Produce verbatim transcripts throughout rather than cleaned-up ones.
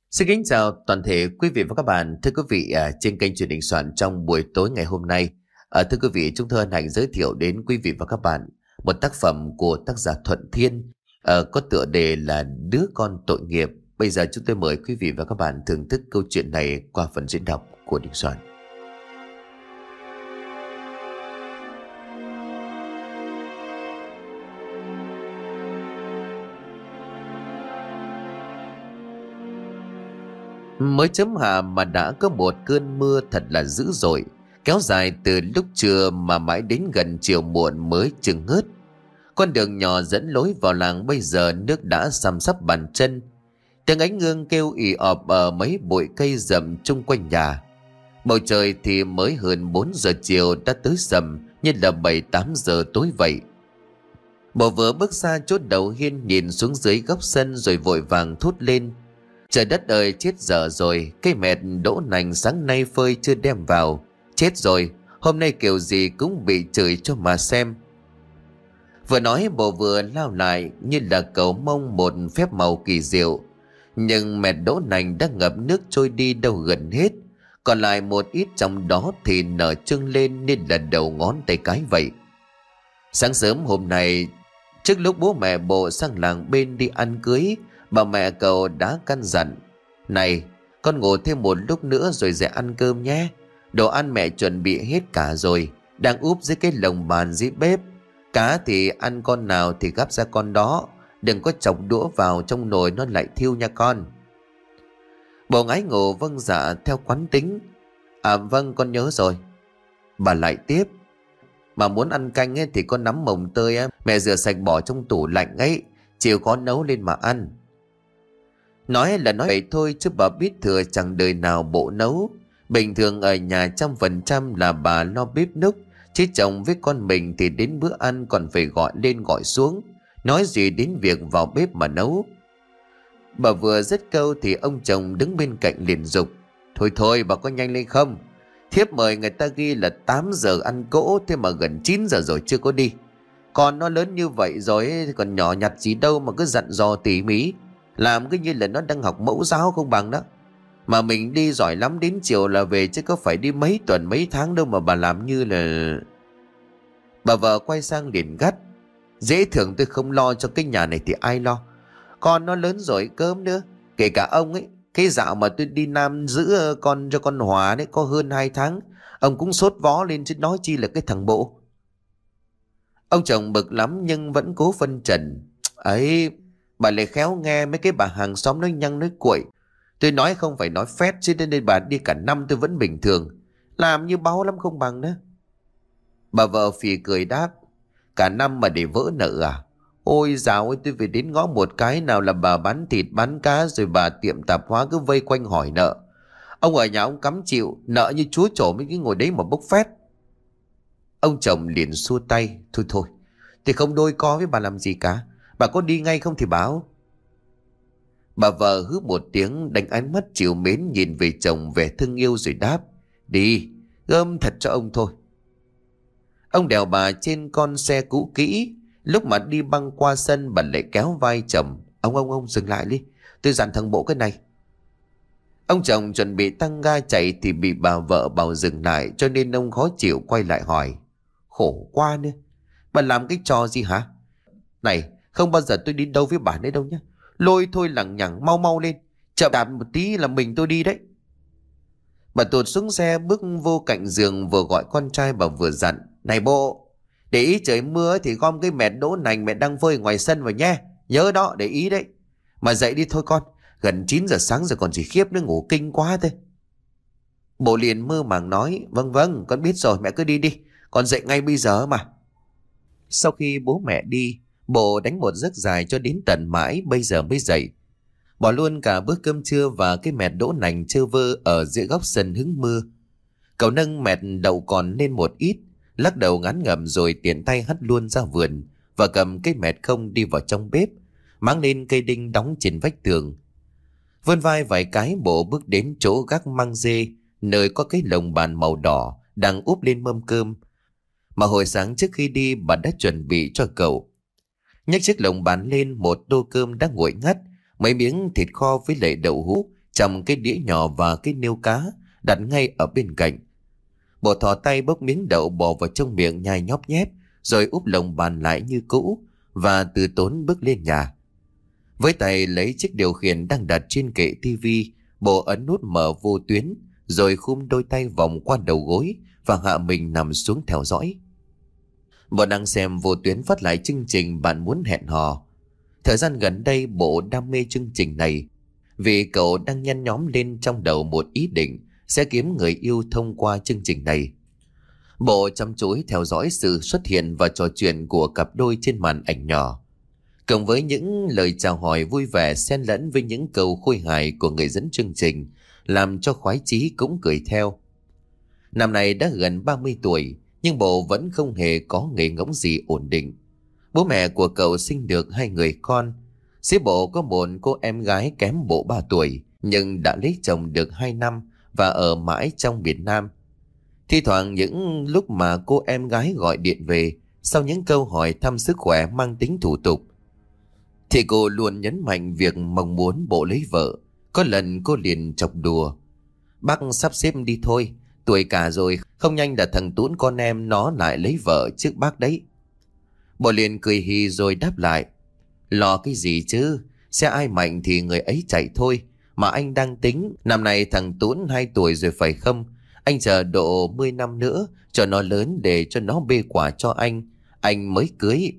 Xin kính chào toàn thể quý vị và các bạn. Thưa quý vị, à, trên kênh truyền hình soạn trong buổi tối ngày hôm nay, à, thưa quý vị, chúng tôi hân hạnh giới thiệu đến quý vị và các bạn một tác phẩm của tác giả Thuận Thiên, à, có tựa đề là Đứa con tội nghiệp. Bây giờ chúng tôi mời quý vị và các bạn thưởng thức câu chuyện này qua phần diễn đọc của Đình Soạn. Mới chấm hạ mà đã có một cơn mưa thật là dữ dội, kéo dài từ lúc trưa mà mãi đến gần chiều muộn mới chừng ngớt. Con đường nhỏ dẫn lối vào làng bây giờ nước đã sầm sắp bàn chân. Tiếng ánh ương kêu ì ọp ở mấy bụi cây rậm chung quanh nhà. Bầu trời thì mới hơn bốn giờ chiều đã tới sầm như là bảy tám giờ tối vậy. Bộ vừa bước ra chốt đầu hiên nhìn xuống dưới góc sân rồi vội vàng thốt lên: Trời đất ơi, chết dở rồi, cây mẹt đỗ nành sáng nay phơi chưa đem vào. Chết rồi, hôm nay kiểu gì cũng bị chửi cho mà xem. Vừa nói bộ vừa lao lại như là cầu mong một phép màu kỳ diệu. Nhưng mẹt đỗ nành đã ngập nước trôi đi đâu gần hết. Còn lại một ít trong đó thì nở trưng lên nên là đầu ngón tay cái vậy. Sáng sớm hôm nay, trước lúc bố mẹ bộ sang làng bên đi ăn cưới, bà mẹ cậu đã căn dặn: Này, con ngủ thêm một lúc nữa rồi dậy ăn cơm nhé. Đồ ăn mẹ chuẩn bị hết cả rồi, đang úp dưới cái lồng bàn dưới bếp. Cá thì ăn con nào thì gắp ra con đó, đừng có chọc đũa vào trong nồi nó lại thiêu nha con. Bồ ngái ngủ vâng dạ theo quán tính. À vâng, con nhớ rồi. Bà lại tiếp: Mà muốn ăn canh ấy thì con nắm mồng tơi ấy, mẹ rửa sạch bỏ trong tủ lạnh ấy, chiều có nấu lên mà ăn. Nói là nói vậy thôi chứ bà biết thừa chẳng đời nào bộ nấu. Bình thường ở nhà trăm phần trăm là bà lo bếp núc, chứ chồng với con mình thì đến bữa ăn còn phải gọi lên gọi xuống, nói gì đến việc vào bếp mà nấu. Bà vừa dứt câu thì ông chồng đứng bên cạnh liền giục: Thôi thôi, bà có nhanh lên không? Thiếp mời người ta ghi là tám giờ ăn cỗ, thế mà gần chín giờ rồi chưa có đi. Con nó lớn như vậy rồi ấy, còn nhỏ nhặt gì đâu mà cứ dặn dò tỉ mỉ, làm cứ như là nó đang học mẫu giáo không bằng đó. Mà mình đi giỏi lắm đến chiều là về, chứ có phải đi mấy tuần mấy tháng đâu mà bà làm như là... Bà vợ quay sang liền gắt: Dễ thường tôi không lo cho cái nhà này thì ai lo? Con nó lớn rồi cơm nữa. Kể cả ông ấy, cái dạo mà tôi đi Nam giữ con cho con Hòa đấy có hơn hai tháng, ông cũng sốt vó lên chứ nói chi là cái thằng bộ. Ông chồng bực lắm nhưng vẫn cố phân trần: Ấy, bà lại khéo nghe mấy cái bà hàng xóm nói nhăng nói cuội. Tôi nói không phải nói phét chứ, nên bà đi cả năm tôi vẫn bình thường. Làm như báo lắm không bằng đó. Bà vợ phì cười đáp: Cả năm mà để vỡ nợ à? Ôi dào ơi, tôi phải đến ngõ một cái nào là bà bán thịt bán cá, rồi bà tiệm tạp hóa cứ vây quanh hỏi nợ. Ông ở nhà ông cắm chịu, nợ như chúa trổ mấy cái ngồi đấy mà bốc phét. Ông chồng liền xua tay: Thôi thôi, thì không đôi co với bà làm gì cả. Bà có đi ngay không thì báo. Bà vợ hứ một tiếng, đánh ánh mắt trìu mến nhìn về chồng vẻ thương yêu rồi đáp: Đi, gơm thật cho ông thôi. Ông đèo bà trên con xe cũ kỹ. Lúc mà đi băng qua sân, bà lại kéo vai chồng: Ông ông ông dừng lại đi, tôi dặn thằng bộ cái này. Ông chồng chuẩn bị tăng ga chạy thì bị bà vợ bảo dừng lại, cho nên ông khó chịu quay lại hỏi: Khổ quá nữa, bà làm cái trò gì hả? Này, không bao giờ tôi đi đâu với bà nữa đâu nhé. Lôi thôi lằng nhằng, mau mau lên, chậm đạp một tí là mình tôi đi đấy. Bà tụt xuống xe bước vô cạnh giường, vừa gọi con trai bà vừa dặn: Này bộ, để ý trời mưa thì gom cái mẹt đỗ nành mẹ đang phơi ngoài sân vào nhé. Nhớ đó, để ý đấy. Mà dậy đi thôi con, gần chín giờ sáng rồi còn gì khiếp nữa, ngủ kinh quá thế. Bộ liền mơ màng nói: Vâng vâng, con biết rồi, mẹ cứ đi đi, con dậy ngay bây giờ mà. Sau khi bố mẹ đi, bộ đánh một giấc dài cho đến tận mãi bây giờ mới dậy. Bỏ luôn cả bữa cơm trưa và cái mẹt đỗ nành trơ vơ ở giữa góc sân hứng mưa. Cậu nâng mẹt đậu còn lên một ít, lắc đầu ngán ngẩm rồi tiện tay hất luôn ra vườn và cầm cái mẹt không đi vào trong bếp, máng lên cây đinh đóng trên vách tường. Vươn vai vài cái, bộ bước đến chỗ gác măng dê, nơi có cái lồng bàn màu đỏ đang úp lên mâm cơm mà hồi sáng trước khi đi bà đã chuẩn bị cho cậu. Nhấc chiếc lồng bàn lên, một tô cơm đã nguội ngắt, mấy miếng thịt kho với lại đậu hũ trong cái đĩa nhỏ và cái niêu cá đặt ngay ở bên cạnh. Bộ thò tay bốc miếng đậu bỏ vào trong miệng nhai nhóp nhép, rồi úp lồng bàn lại như cũ và từ tốn bước lên nhà. Với tay lấy chiếc điều khiển đang đặt trên kệ tivi, Bộ ấn nút mở vô tuyến, rồi khum đôi tay vòng qua đầu gối và hạ mình nằm xuống theo dõi. Bộ đang xem vô tuyến phát lại chương trình Bạn Muốn Hẹn Hò. Thời gian gần đây Bộ đam mê chương trình này vì cậu đang nhăn nhóm lên trong đầu một ý định sẽ kiếm người yêu thông qua chương trình này. Bộ chăm chú theo dõi sự xuất hiện và trò chuyện của cặp đôi trên màn ảnh nhỏ, cộng với những lời chào hỏi vui vẻ xen lẫn với những câu khôi hài của người dẫn chương trình, làm cho khoái chí cũng cười theo. Năm nay đã gần ba mươi tuổi, nhưng Bộ vẫn không hề có nghề ngỗng gì ổn định. Bố mẹ của cậu sinh được hai người con. Dưới Bộ có một cô em gái kém Bộ ba tuổi, nhưng đã lấy chồng được hai năm và ở mãi trong miền Nam. Thi thoảng những lúc mà cô em gái gọi điện về, sau những câu hỏi thăm sức khỏe mang tính thủ tục, thì cô luôn nhấn mạnh việc mong muốn Bộ lấy vợ. Có lần cô liền chọc đùa: "Bác sắp xếp đi thôi, tuổi cả rồi, không nhanh là thằng Tún con em nó lại lấy vợ trước bác đấy." Bộ liền cười hì rồi đáp lại: "Lo cái gì chứ, xe ai mạnh thì người ấy chạy thôi. Mà anh đang tính, năm nay thằng Tún hai tuổi rồi phải không? Anh chờ độ mười năm nữa cho nó lớn để cho nó bê quả cho anh, anh mới cưới."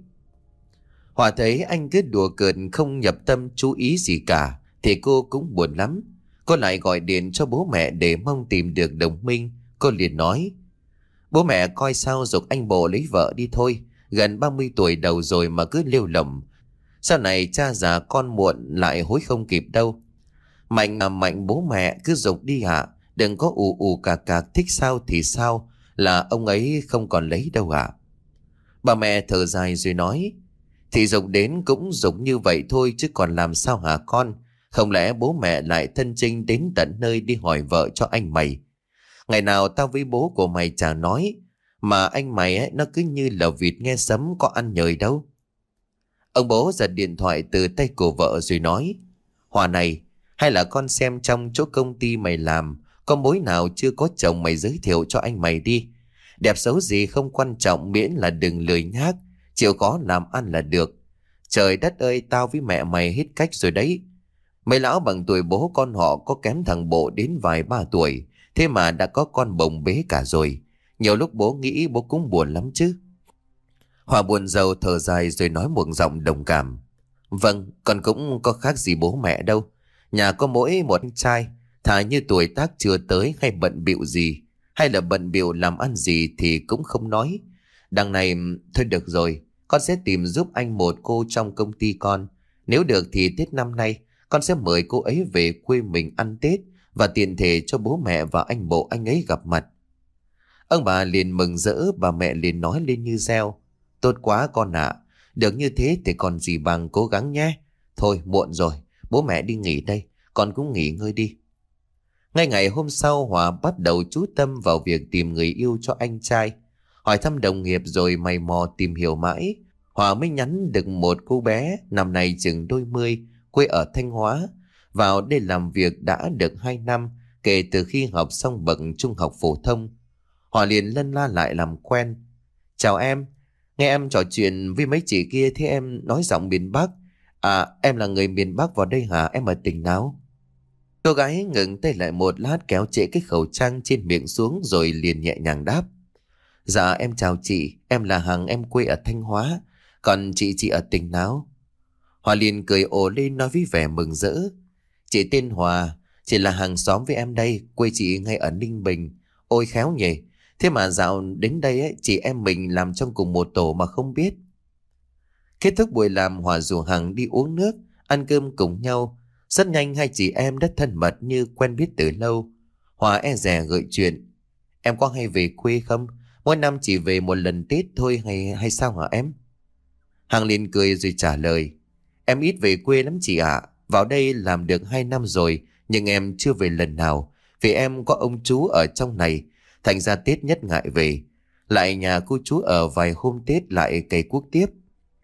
Hòa thấy anh cứ đùa cợt không nhập tâm chú ý gì cả thì cô cũng buồn lắm. Cô lại gọi điện cho bố mẹ để mong tìm được đồng minh. Cô liền nói: "Bố mẹ coi sao giục anh Bộ lấy vợ đi thôi. Gần ba mươi tuổi đầu rồi mà cứ lêu lỏng. Sau này cha già con muộn lại hối không kịp đâu. Mạnh à mạnh, bố mẹ cứ giục đi ạ. Đừng có ù ù cà cà thích sao thì sao, là ông ấy không còn lấy đâu ạ." Bà mẹ thở dài rồi nói: "Thì giục đến cũng giục như vậy thôi chứ còn làm sao hả con? Không lẽ bố mẹ lại thân chinh đến tận nơi đi hỏi vợ cho anh mày? Ngày nào tao với bố của mày chả nói, mà anh mày ấy, nó cứ như là vịt nghe sấm có ăn nhời đâu." Ông bố giật điện thoại từ tay của vợ rồi nói: "Hòa này, hay là con xem trong chỗ công ty mày làm có mối nào chưa có chồng mày giới thiệu cho anh mày đi. Đẹp xấu gì không quan trọng, miễn là đừng lười nhác, chịu khó làm ăn là được. Trời đất ơi, tao với mẹ mày hết cách rồi đấy. Mấy lão bằng tuổi bố con họ có kém thằng Bộ đến vài ba tuổi, thế mà đã có con bồng bế cả rồi. Nhiều lúc bố nghĩ bố cũng buồn lắm chứ." Hòa buồn rầu thở dài rồi nói một giọng đồng cảm: "Vâng, con cũng có khác gì bố mẹ đâu. Nhà có mỗi một anh trai, thà như tuổi tác chưa tới hay bận bịu gì, hay là bận bịu làm ăn gì thì cũng không nói. Đằng này, thôi được rồi, con sẽ tìm giúp anh một cô trong công ty con. Nếu được thì Tết năm nay con sẽ mời cô ấy về quê mình ăn Tết, và tiện thể cho bố mẹ và anh Bộ anh ấy gặp mặt." Ông bà liền mừng rỡ, bà mẹ liền nói lên như reo: "Tốt quá con ạ, được như thế thì còn gì bằng, cố gắng nhé. Thôi muộn rồi, bố mẹ đi nghỉ đây, con cũng nghỉ ngơi đi." Ngay ngày hôm sau, Hòa bắt đầu chú tâm vào việc tìm người yêu cho anh trai. Hỏi thăm đồng nghiệp rồi mày mò tìm hiểu mãi, Hòa mới nhắn được một cô bé năm nay chừng đôi mươi, quê ở Thanh Hóa, vào đây làm việc đã được hai năm kể từ khi học xong bậc trung học phổ thông. Hòa liền lân la lại làm quen: "Chào em, nghe em trò chuyện với mấy chị kia thế em nói giọng miền Bắc. À, em là người miền Bắc vào đây hả? Em ở tỉnh nào?" Cô gái ngừng tay lại một lát, kéo trễ cái khẩu trang trên miệng xuống rồi liền nhẹ nhàng đáp: "Dạ em chào chị, em là Hằng, em quê ở Thanh Hóa. Còn chị chị ở tỉnh nào?" Hòa liền cười ồ lên nói với vẻ mừng rỡ: "Chị tên Hòa, chị là hàng xóm với em đây, quê chị ngay ở Ninh Bình. Ôi khéo nhỉ, thế mà dạo đến đây ấy, chị em mình làm trong cùng một tổ mà không biết." Kết thúc buổi làm, Hòa rủ Hằng đi uống nước, ăn cơm cùng nhau. Rất nhanh hai chị em rất thân mật như quen biết từ lâu. Hòa e dè gợi chuyện: "Em có hay về quê không? Mỗi năm chỉ về một lần Tết thôi hay hay sao hả em?" Hằng liền cười rồi trả lời: "Em ít về quê lắm chị ạ. Vào đây làm được hai năm rồi, nhưng em chưa về lần nào. Vì em có ông chú ở trong này, thành ra Tết nhất ngại về. Lại nhà cô chú ở vài hôm Tết lại cày cuốc tiếp."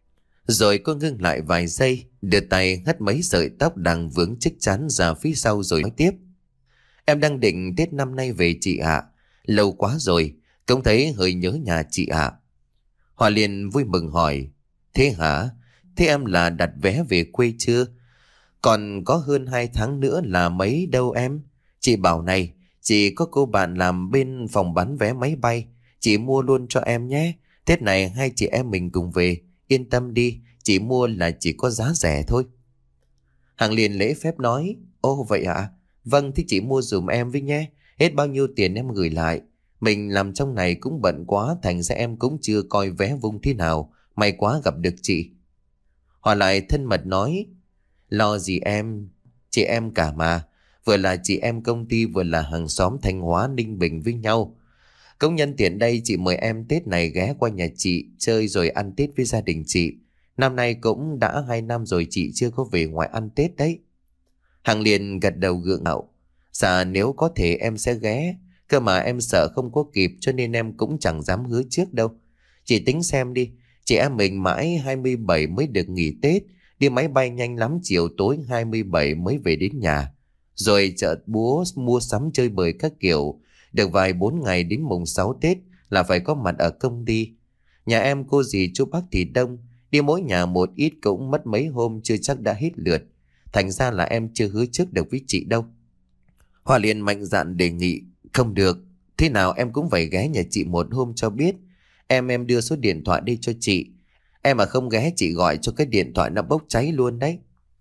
Rồi cô ngưng lại vài giây, đưa tay hất mấy sợi tóc đang vướng chiếc trán ra phía sau rồi nói tiếp. Em đang định Tết năm nay về chị ạ. Lâu quá rồi, cũng thấy hơi nhớ nhà chị ạ. Hoa liền vui mừng hỏi. Thế hả? Thế em là đặt vé về quê chưa? Còn có hơn hai tháng nữa là mấy đâu em? Chị bảo này, chị có cô bạn làm bên phòng bán vé máy bay. Chị mua luôn cho em nhé. Tết này hai chị em mình cùng về. Yên tâm đi, chị mua là chỉ có giá rẻ thôi. Hằng liền lễ phép nói. Ồ vậy ạ? Vâng, thì chị mua dùm em với nhé. Hết bao nhiêu tiền em gửi lại. Mình làm trong này cũng bận quá, thành ra em cũng chưa coi vé vung thế nào. May quá gặp được chị. Hòa lại thân mật nói. Lo gì em, chị em cả mà. Vừa là chị em công ty, vừa là hàng xóm Thanh Hóa Ninh Bình với nhau. Công nhân tiện đây chị mời em Tết này ghé qua nhà chị chơi rồi ăn Tết với gia đình chị. Năm nay cũng đã hai năm rồi chị chưa có về ngoài ăn Tết đấy. Hằng liền gật đầu gượng ngạo. Dạ nếu có thể em sẽ ghé. Cơ mà em sợ không có kịp cho nên em cũng chẳng dám hứa trước đâu. Chị tính xem đi. Chị em mình mãi hai mươi bảy mới được nghỉ Tết. Đi máy bay nhanh lắm, chiều tối hai mươi bảy mới về đến nhà. Rồi chợ búa mua sắm chơi bời các kiểu. Được vài bốn ngày đến mùng sáu Tết là phải có mặt ở công ty. Nhà em cô dì chú bác thì đông. Đi mỗi nhà một ít cũng mất mấy hôm chưa chắc đã hết lượt. Thành ra là em chưa hứa trước được với chị đâu. Hoa liền mạnh dạn đề nghị. Không được, thế nào em cũng phải ghé nhà chị một hôm cho biết. Em em đưa số điện thoại đi cho chị. Em mà không ghé chị gọi cho cái điện thoại nó bốc cháy luôn đấy.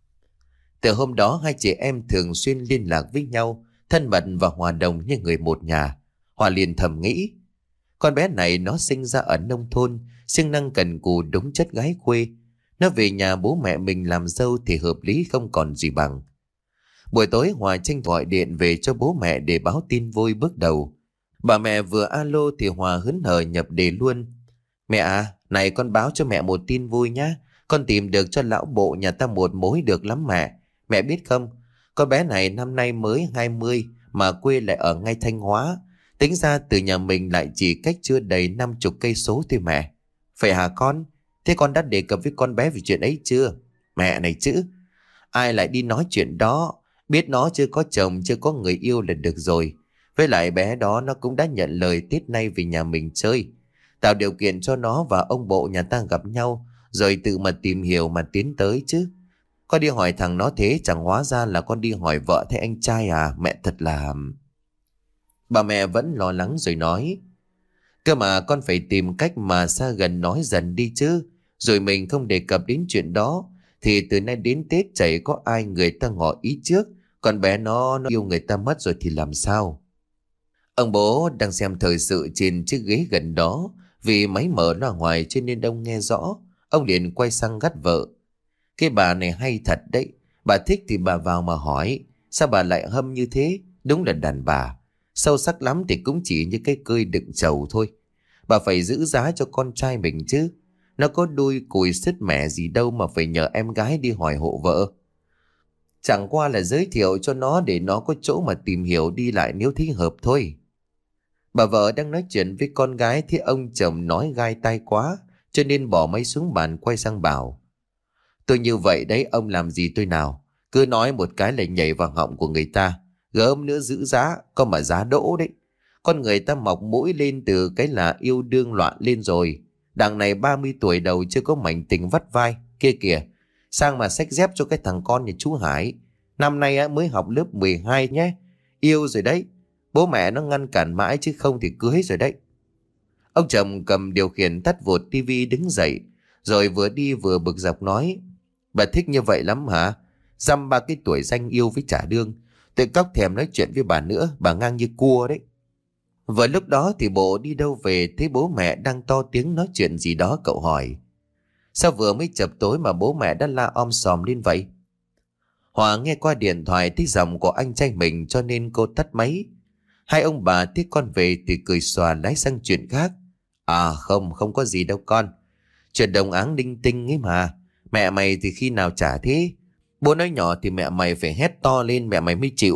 Từ hôm đó hai chị em thường xuyên liên lạc với nhau, thân mật và hòa đồng như người một nhà. Hoa liền thầm nghĩ. Con bé này nó sinh ra ở nông thôn, siêng năng cần cù đúng chất gái quê. Nó về nhà bố mẹ mình làm dâu thì hợp lý không còn gì bằng. Buổi tối Hòa tranh gọi điện về cho bố mẹ để báo tin vui bước đầu. Bà mẹ vừa alo thì Hòa hớn hở nhập đề luôn. Mẹ à, này con báo cho mẹ một tin vui nhá. Con tìm được cho lão bộ nhà ta một mối được lắm mẹ. Mẹ biết không, con bé này năm nay mới hai mươi mà quê lại ở ngay Thanh Hóa. Tính ra từ nhà mình lại chỉ cách chưa đầy năm chục cây số thôi mẹ. Phải hả con? Thế con đã đề cập với con bé về chuyện ấy chưa? Mẹ này chứ, ai lại đi nói chuyện đó. Biết nó chưa có chồng, chưa có người yêu là được rồi. Với lại bé đó nó cũng đã nhận lời Tết nay về nhà mình chơi. Tạo điều kiện cho nó và ông bộ nhà ta gặp nhau, rồi tự mà tìm hiểu mà tiến tới chứ. Con đi hỏi thằng nó thế chẳng hóa ra là con đi hỏi vợ thế anh trai à. Mẹ thật là... Bà mẹ vẫn lo lắng rồi nói. Cơ mà con phải tìm cách mà xa gần nói dần đi chứ. Rồi mình không đề cập đến chuyện đó thì từ nay đến Tết chảy có ai người ta ngỏ ý trước. Con bé nó, nó yêu người ta mất rồi thì làm sao? Ông bố đang xem thời sự trên chiếc ghế gần đó. Vì máy mở loa ngoài cho nên ông nghe rõ. Ông liền quay sang gắt vợ. Cái bà này hay thật đấy. Bà thích thì bà vào mà hỏi. Sao bà lại hâm như thế? Đúng là đàn bà. Sâu sắc lắm thì cũng chỉ như cái cơi đựng trầu thôi. Bà phải giữ giá cho con trai mình chứ. Nó có đuôi cùi sứt mẻ gì đâu mà phải nhờ em gái đi hỏi hộ vợ. Chẳng qua là giới thiệu cho nó để nó có chỗ mà tìm hiểu đi lại nếu thấy hợp thôi. Bà vợ đang nói chuyện với con gái thì ông chồng nói gai tai quá, cho nên bỏ máy xuống bàn quay sang bảo. Tôi như vậy đấy, ông làm gì tôi nào? Cứ nói một cái là nhảy vào họng của người ta. Gớm nữa giữ giá, có mà giá đỗ đấy. Con người ta mọc mũi lên từ cái là yêu đương loạn lên rồi. Đằng này ba mươi tuổi đầu chưa có mảnh tình vắt vai. Kia kìa, sang mà xách dép cho cái thằng con nhà chú Hải. Năm nay á, mới học lớp mười hai nhé. Yêu rồi đấy. Bố mẹ nó ngăn cản mãi chứ không thì cưới rồi đấy. Ông chồng cầm điều khiển tắt vụt tivi đứng dậy. Rồi vừa đi vừa bực dọc nói. Bà thích như vậy lắm hả? Dăm ba cái tuổi danh yêu với trả đương. Tôi cóc thèm nói chuyện với bà nữa. Bà ngang như cua đấy. Vừa lúc đó thì bộ đi đâu về thấy bố mẹ đang to tiếng nói chuyện gì đó. Cậu hỏi. Sao vừa mới chập tối mà bố mẹ đã la om sòm lên vậy? Hòa nghe qua điện thoại thấy giọng của anh trai mình cho nên cô tắt máy. Hai ông bà thấy con về thì cười xòa lái sang chuyện khác. À không, không có gì đâu con. Chuyện đồng áng đinh tinh ấy mà. Mẹ mày thì khi nào trả thế? Bố nói nhỏ thì mẹ mày phải hét to lên mẹ mày mới chịu.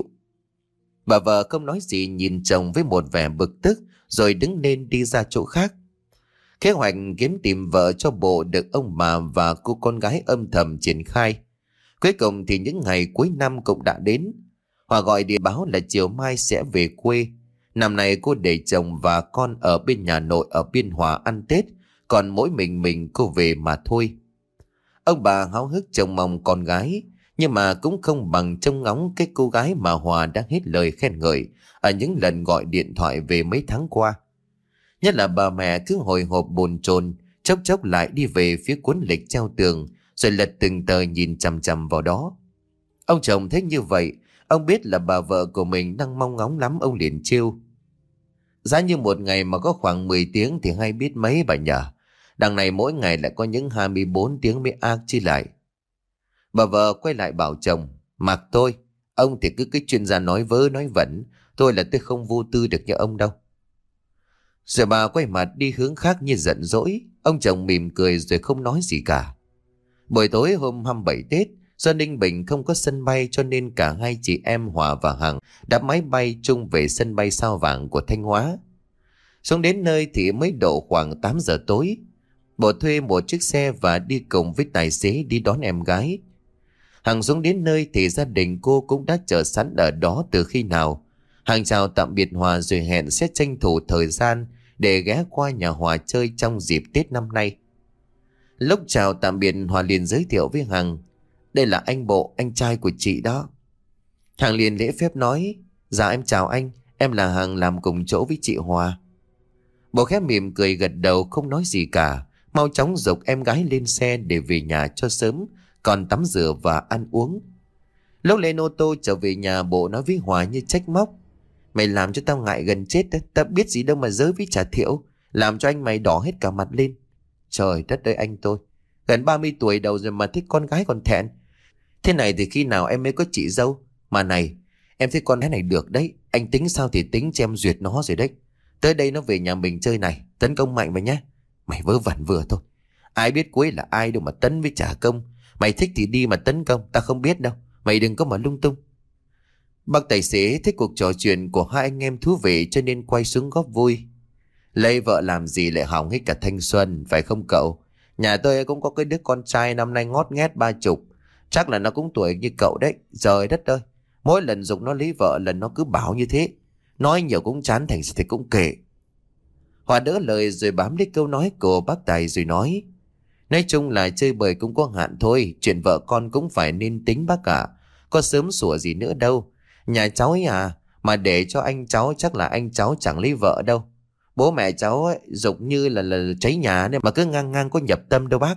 Bà vợ không nói gì nhìn chồng với một vẻ bực tức rồi đứng lên đi ra chỗ khác. Kế hoạch kiếm tìm vợ cho Bộ được ông bà và cô con gái âm thầm triển khai. Cuối cùng thì những ngày cuối năm cũng đã đến. Hòa gọi điện báo là chiều mai sẽ về quê. Năm nay cô để chồng và con ở bên nhà nội ở Biên Hòa ăn Tết, còn mỗi mình mình cô về mà thôi. Ông bà háo hức trông mong con gái, nhưng mà cũng không bằng trông ngóng cái cô gái mà Hòa đã hết lời khen ngợi ở những lần gọi điện thoại về mấy tháng qua. Nhất là bà mẹ cứ hồi hộp bồn chồn, chốc chốc lại đi về phía cuốn lịch treo tường, rồi lật từng tờ nhìn chằm chằm vào đó. Ông chồng thấy như vậy, ông biết là bà vợ của mình đang mong ngóng lắm, ông liền trêu: giá như một ngày mà có khoảng mười tiếng thì hay biết mấy bà nhờ. Đằng này mỗi ngày lại có những hai mươi bốn tiếng mới ác chi lại. Bà vợ quay lại bảo chồng: mặc tôi, ông thì cứ cái chuyên gia nói vớ nói vẩn, tôi là tôi không vô tư được như ông đâu. Rồi bà quay mặt đi hướng khác như giận dỗi. Ông chồng mỉm cười rồi không nói gì cả. Buổi tối hôm hai mươi bảy Tết, do Ninh Bình không có sân bay cho nên cả hai chị em Hòa và Hằng đã máy bay chung về sân bay Sao Vàng của Thanh Hóa. Xuống đến nơi thì mới độ khoảng tám giờ tối. Bộ thuê một chiếc xe và đi cùng với tài xế đi đón em gái. Hằng xuống đến nơi thì gia đình cô cũng đã chờ sẵn ở đó từ khi nào. Hằng chào tạm biệt Hòa rồi hẹn sẽ tranh thủ thời gian để ghé qua nhà Hòa chơi trong dịp Tết năm nay. Lúc chào tạm biệt, Hòa liền giới thiệu với Hằng: đây là anh Bộ, anh trai của chị đó. Hằng liền lễ phép nói: dạ em chào anh, em là Hằng làm cùng chỗ với chị Hòa. Bộ khẽ mỉm cười gật đầu không nói gì cả, mau chóng giục em gái lên xe để về nhà cho sớm, còn tắm rửa và ăn uống. Lúc lên ô tô trở về nhà, Bộ nói với Hòa như trách móc: mày làm cho tao ngại gần chết đấy, tao biết gì đâu mà dới với chả thiểu, làm cho anh mày đỏ hết cả mặt lên. Trời đất ơi anh tôi, gần ba mươi tuổi đầu rồi mà thích con gái còn thẹn. Thế này thì khi nào em mới có chị dâu? Mà này, em thấy con gái này được đấy, anh tính sao thì tính, cho em duyệt nó rồi đấy. Tới đây nó về nhà mình chơi này, tấn công mạnh vào nhé. Mày vớ vẩn vừa thôi, ai biết cuối là ai đâu mà tấn với trả công. Mày thích thì đi mà tấn công, ta không biết đâu, mày đừng có mà lung tung. Bác tài xế thấy cuộc trò chuyện của hai anh em thú vị cho nên quay xuống góp vui: lấy vợ làm gì lại hỏng hết cả thanh xuân, phải không cậu? Nhà tôi cũng có cái đứa con trai năm nay ngót nghét ba chục, chắc là nó cũng tuổi như cậu đấy. Trời đất ơi, mỗi lần giục nó lấy vợ lần nó cứ bảo như thế, nói nhiều cũng chán, thành thì cũng kệ. Hòa đỡ lời rồi bám lấy câu nói của bác Tài rồi nói: nói chung là chơi bời cũng có hạn thôi, chuyện vợ con cũng phải nên tính bác cả, có sớm sủa gì nữa đâu. Nhà cháu ấy à, mà để cho anh cháu chắc là anh cháu chẳng lấy vợ đâu. Bố mẹ cháu ấy giục như là, là cháy nhà nên mà cứ ngang ngang có nhập tâm đâu bác.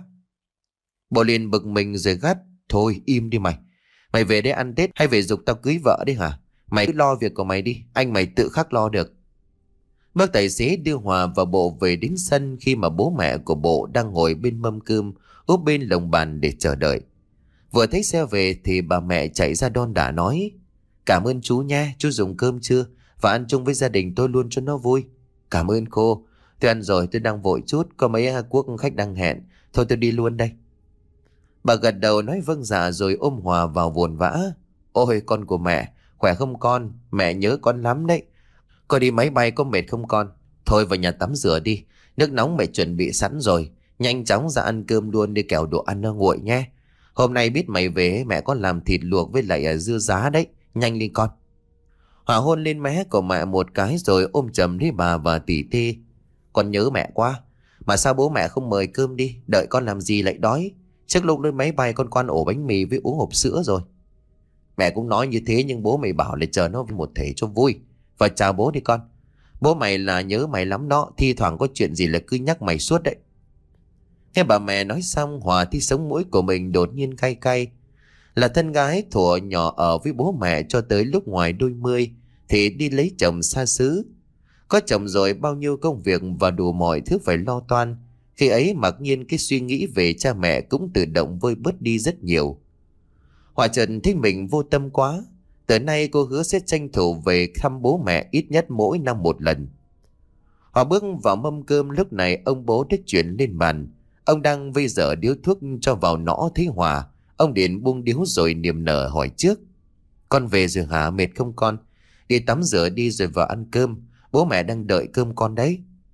Bộ liền bực mình rồi gắt: thôi im đi mày, mày về đây ăn Tết hay về giục tao cưới vợ đấy hả? Mày cứ lo việc của mày đi, anh mày tự khắc lo được. Bác tài xế đưa Hòa và Bộ về đến sân khi mà bố mẹ của Bộ đang ngồi bên mâm cơm úp bên lồng bàn để chờ đợi. Vừa thấy xe về thì bà mẹ chạy ra đon đả nói: cảm ơn chú nha, chú dùng cơm chưa? Và ăn chung với gia đình tôi luôn cho nó vui. Cảm ơn cô, tôi ăn rồi, tôi đang vội chút, có mấy quốc khách đang hẹn, thôi tôi đi luôn đây. Bà gật đầu nói vâng dạ rồi ôm Hòa vào vồn vã: ôi con của mẹ, khỏe không con? Mẹ nhớ con lắm đấy. Con đi máy bay có mệt không con? Thôi vào nhà tắm rửa đi, nước nóng mẹ chuẩn bị sẵn rồi, nhanh chóng ra ăn cơm luôn đi kẻo đồ ăn nó nguội nhé. Hôm nay biết mày về mẹ có làm thịt luộc với lại dưa giá đấy, nhanh lên con. Hòa hôn lên mé của mẹ một cái rồi ôm chầm lấy bà và tỉ tê: con nhớ mẹ quá, mà sao bố mẹ không mời cơm đi, đợi con làm gì lại đói. Trước lúc lên máy bay con quan ổ bánh mì với uống hộp sữa rồi. Mẹ cũng nói như thế nhưng bố mày bảo là chờ nó một thể cho vui. Và chào bố đi con, bố mày là nhớ mày lắm đó, thi thoảng có chuyện gì là cứ nhắc mày suốt đấy. Nghe bà mẹ nói xong, Hòa thì sống mũi của mình đột nhiên cay cay. Là thân gái thuở nhỏ ở với bố mẹ cho tới lúc ngoài đôi mươi thì đi lấy chồng xa xứ. Có chồng rồi bao nhiêu công việc và đủ mọi thứ phải lo toan. Khi ấy mặc nhiên cái suy nghĩ về cha mẹ cũng tự động vơi bớt đi rất nhiều. Hòa chợt thấy mình vô tâm quá. Từ nay cô hứa sẽ tranh thủ về thăm bố mẹ ít nhất mỗi năm một lần. Hòa bước vào mâm cơm, lúc này ông bố đã chuyển lên bàn. Ông đang vây dở điếu thuốc cho vào nõ thấy Hòa. Ông Điện buông điếu rồi niềm nở hỏi trước: con về rồi hả, mệt không con? Đi tắm rửa đi rồi vào ăn cơm, bố mẹ đang đợi cơm con đấy.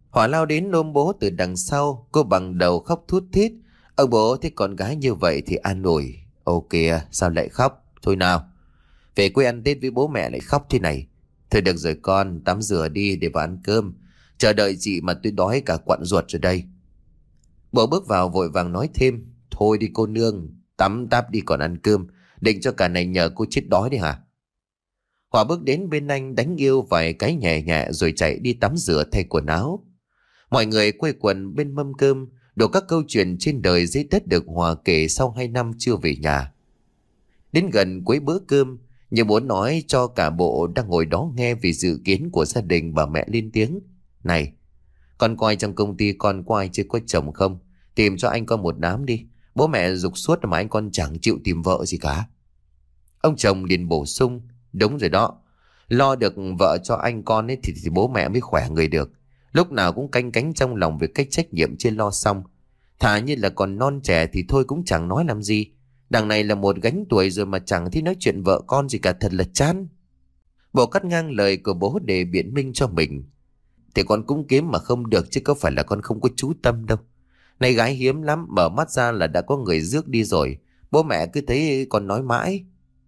Hòa lao đến ôm bố từ đằng sau. Cô bằng đầu khóc thút thít. Ông bố thấy con gái như vậy thì an ủi. Ô kìa, sao lại khóc? Thôi nào, về quê ăn Tết với bố mẹ lại khóc thế này. Thôi được rồi con, tắm rửa đi để vào ăn cơm. Chờ đợi chị mà tôi đói cả quặn ruột rồi đây. Bố bước vào vội vàng nói thêm. Thôi đi cô nương, tắm táp đi còn ăn cơm. Định cho cả này nhờ cô chết đói đi hả? Hòa bước đến bên anh đánh yêu vài cái nhẹ nhẹ rồi chạy đi tắm rửa thay quần áo. Mọi người quây quần bên mâm cơm, đổ các câu chuyện trên đời dưới đất được Hòa kể sau hai năm chưa về nhà. Đến gần cuối bữa cơm, như muốn nói cho cả bộ đang ngồi đó nghe vì dự kiến của gia đình, bà mẹ lên tiếng. Này, con coi trong công ty con có ai chưa có chồng không? Tìm cho anh con một đám đi. Bố mẹ giục suốt mà anh con chẳng chịu tìm vợ gì cả. Ông chồng liền bổ sung. Đúng rồi đó. Lo được vợ cho anh con ấy thì, thì bố mẹ mới khỏe người được. Lúc nào cũng canh cánh trong lòng về cách trách nhiệm chưa lo xong. Thà như là còn non trẻ thì thôi cũng chẳng nói làm gì. Đằng này là một gánh tuổi rồi mà chẳng thấy nói chuyện vợ con gì cả, thật là chán. Bộ cắt ngang lời của bố để biện minh cho mình. Thì con cũng kiếm mà không được chứ có phải là con không có chú tâm đâu. Này gái hiếm lắm, mở mắt ra là đã có người rước đi rồi. Bố mẹ cứ thấy con nói mãi.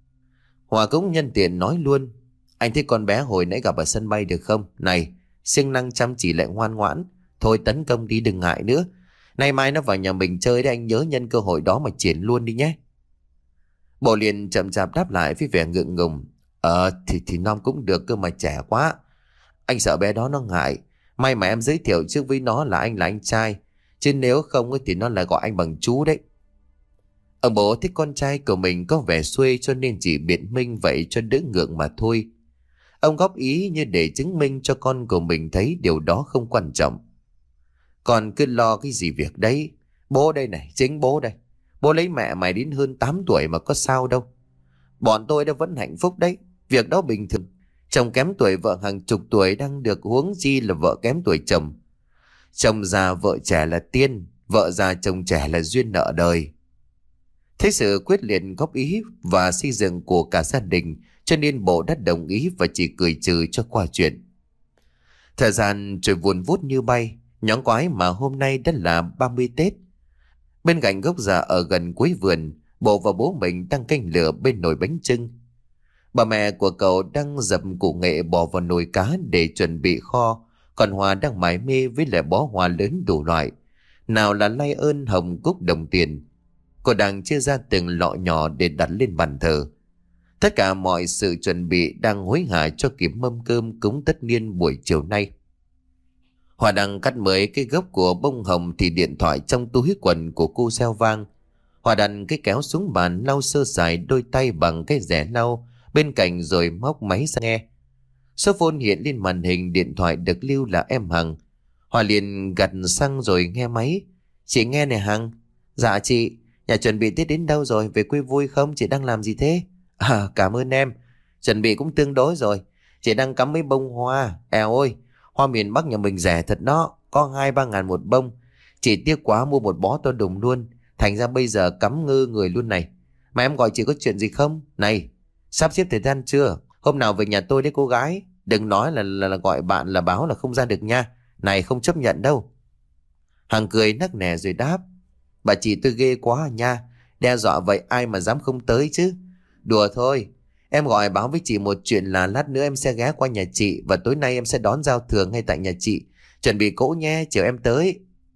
Hòa cũng nhân tiện nói luôn. Anh thấy con bé hồi nãy gặp ở sân bay được không? Này, siêng năng chăm chỉ lại ngoan ngoãn. Thôi tấn công đi, đừng ngại nữa. Nay mai nó vào nhà mình chơi đấy, anh nhớ nhân cơ hội đó mà triển luôn đi nhé. Bộ liền chậm chạp đáp lại với vẻ ngượng ngùng. Ờ thì thì non cũng được cơ mà trẻ quá. Anh sợ bé đó nó ngại. May mà em giới thiệu trước với nó là anh là anh trai. Chứ nếu không thì nó lại gọi anh bằng chú đấy. Ông bố thích con trai của mình có vẻ xuê cho nên chỉ biện minh vậy cho đỡ ngượng mà thôi. Ông góp ý như để chứng minh cho con của mình thấy điều đó không quan trọng. Còn cứ lo cái gì việc đấy. Bố đây này, chính bố đây. Bố lấy mẹ mày đến hơn tám tuổi mà có sao đâu. Bọn tôi đã vẫn hạnh phúc đấy. Việc đó bình thường. Chồng kém tuổi vợ hàng chục tuổi đang được, huống chi là vợ kém tuổi chồng. Chồng già vợ trẻ là tiên. Vợ già chồng trẻ là duyên nợ đời. Thấy sự quyết liệt góp ý và xây dựng của cả gia đình, cho nên bộ đã đồng ý và chỉ cười trừ cho qua chuyện. Thời gian trôi vùn vút như bay. Nhõng quái mà hôm nay đã là ba mươi Tết. Bên cạnh gốc già ở gần cuối vườn, bộ và bố mình đang canh lửa bên nồi bánh chưng. Bà mẹ của cậu đang dập củ nghệ bỏ vào nồi cá để chuẩn bị kho. Còn Hòa đang mải mê với lại bó hoa lớn đủ loại. Nào là lai ơn, hồng cúc, đồng tiền. Cô đang chia ra từng lọ nhỏ để đặt lên bàn thờ. Tất cả mọi sự chuẩn bị đang hối hả cho kịp mâm cơm cúng tất niên buổi chiều nay. Hòa đang cắt mới cái gốc của bông hồng thì điện thoại trong túi quần của cô reo vang. Hòa đặt cái kéo xuống bàn, lau sơ sài đôi tay bằng cái rẻ lau bên cạnh rồi móc máy ra nghe. Số phone hiện lên màn hình điện thoại được lưu là em Hằng. Hòa liền gặt sang rồi nghe máy. Chị nghe nè Hằng. Dạ chị, nhà chuẩn bị Tết đến đâu rồi, về quê vui không, chị đang làm gì thế? À, cảm ơn em, chuẩn bị cũng tương đối rồi. Chị đang cắm mấy bông hoa. Èo ơi, hoa miền Bắc nhà mình rẻ thật đó, có hai ba ngàn một bông. Chị tiếc quá mua một bó to đùng luôn, thành ra bây giờ cắm ngơ người luôn này. Mà em gọi chị có chuyện gì không? Này, sắp xếp thời gian chưa? Hôm nào về nhà tôi đấy cô gái. Đừng nói là, là, là gọi bạn là báo là không ra được nha. Này không chấp nhận đâu. Hằng cười nắc nẻ rồi đáp. Bà chị tôi ghê quá nha. Đe dọa vậy ai mà dám không tới chứ. Đùa thôi. Em gọi báo với chị một chuyện là lát nữa em sẽ ghé qua nhà chị. Và tối nay em sẽ đón giao thừa ngay tại nhà chị. Chuẩn bị cỗ nhé, chiều em tới.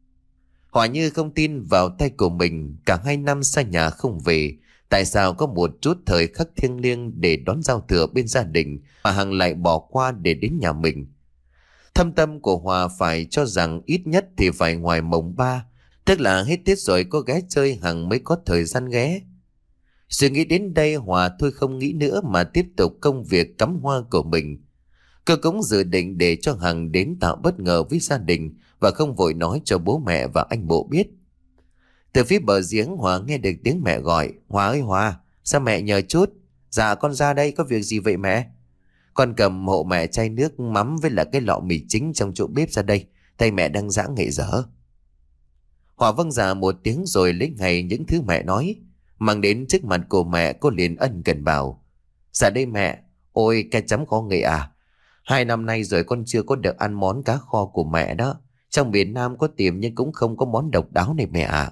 Hòa như không tin vào tay của mình. Cả hai năm xa nhà không về. Tại sao có một chút thời khắc thiêng liêng để đón giao thừa bên gia đình mà Hằng lại bỏ qua để đến nhà mình. Thâm tâm của Hòa phải cho rằng ít nhất thì phải ngoài mồng ba, tức là hết Tết rồi có ghé chơi Hằng mới có thời gian ghé. Suy nghĩ đến đây Hòa thôi không nghĩ nữa mà tiếp tục công việc cắm hoa của mình. Cô cũng dự định để cho Hằng đến tạo bất ngờ với gia đình và không vội nói cho bố mẹ và anh bộ biết. Từ phía bờ giếng Hòa nghe được tiếng mẹ gọi. Hòa ơi Hòa, sao mẹ nhờ chút? Dạ con ra đây, có việc gì vậy mẹ? Con cầm hộ mẹ chai nước mắm với là cái lọ mì chính trong chỗ bếp ra đây. Tay mẹ đang giã nghệ dở. Hòa vâng dạ một tiếng rồi lấy ngay những thứ mẹ nói. Mang đến trước mặt của mẹ, cô liền ân cần bảo. Dạ đây mẹ. Ôi cái chấm kho nghệ à? Hai năm nay rồi con chưa có được ăn món cá kho của mẹ đó. Trong miền Nam có tìm nhưng cũng không có món độc đáo này mẹ ạ.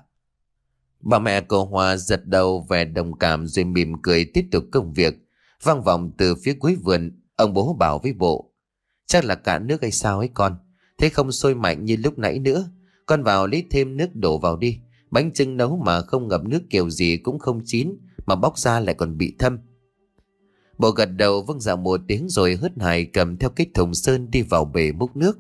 Bà mẹ của Hòa giật đầu vẻ đồng cảm rồi mỉm cười tiếp tục công việc. Vang vọng từ phía cuối vườn, ông bố bảo với bộ: chắc là cạn nước hay sao ấy con, thế không sôi mạnh như lúc nãy nữa. Con vào lấy thêm nước đổ vào đi. Bánh chưng nấu mà không ngập nước kiểu gì cũng không chín, mà bóc ra lại còn bị thâm. Bộ gật đầu vâng dạ một tiếng rồi hớt hải cầm theo cái thùng sơn đi vào bể múc nước.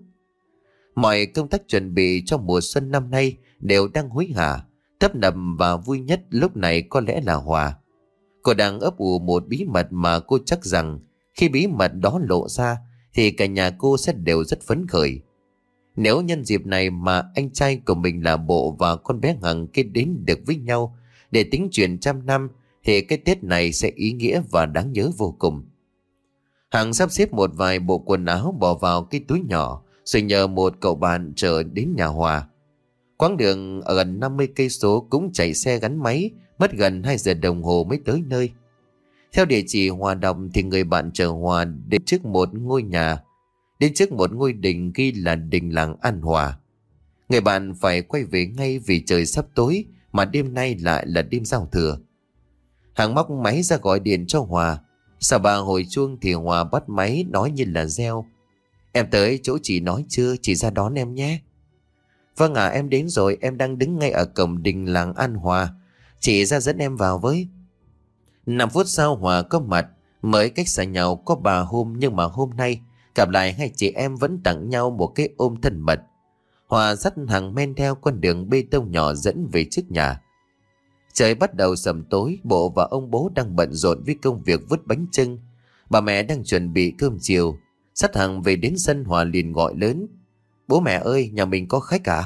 Mọi công tác chuẩn bị cho mùa xuân năm nay đều đang hối hả. Tấp nập và vui nhất lúc này có lẽ là Hòa. Cô đang ấp ủ một bí mật mà cô chắc rằng khi bí mật đó lộ ra thì cả nhà cô sẽ đều rất phấn khởi. Nếu nhân dịp này mà anh trai của mình là Bộ và con bé Hằng kết đến được với nhau để tính chuyện trăm năm, thì cái Tết này sẽ ý nghĩa và đáng nhớ vô cùng. Hằng sắp xếp một vài bộ quần áo bỏ vào cái túi nhỏ rồi nhờ một cậu bạn chở đến nhà Hòa. Quãng đường ở gần năm mươi cây số cũng chạy xe gắn máy, mất gần hai giờ đồng hồ mới tới nơi. Theo địa chỉ Hòa đọc thì người bạn chở Hòa đến trước một ngôi nhà, đến trước một ngôi đình ghi là đình làng An Hòa. Người bạn phải quay về ngay vì trời sắp tối, mà đêm nay lại là đêm giao thừa. Hằng móc máy ra gọi điện cho Hòa. Sau ba hồi chuông thì Hòa bắt máy nói như là reo: em tới chỗ chị nói chưa, chị ra đón em nhé. Vâng ạ, em đến rồi, em đang đứng ngay ở cổng đình làng An Hòa, chị ra dẫn em vào với. Năm phút sau Hòa có mặt. Mới cách xa nhau có ba hôm, nhưng mà hôm nay gặp lại hai chị em vẫn tặng nhau một cái ôm thân mật. Hòa dắt Hằng men theo con đường bê tông nhỏ dẫn về trước nhà. Trời bắt đầu sầm tối, Bộ và ông bố đang bận rộn với công việc vứt bánh chưng. Bà mẹ đang chuẩn bị cơm chiều. Dắt Hằng về đến sân, Hòa liền gọi lớn: bố mẹ ơi, nhà mình có khách à?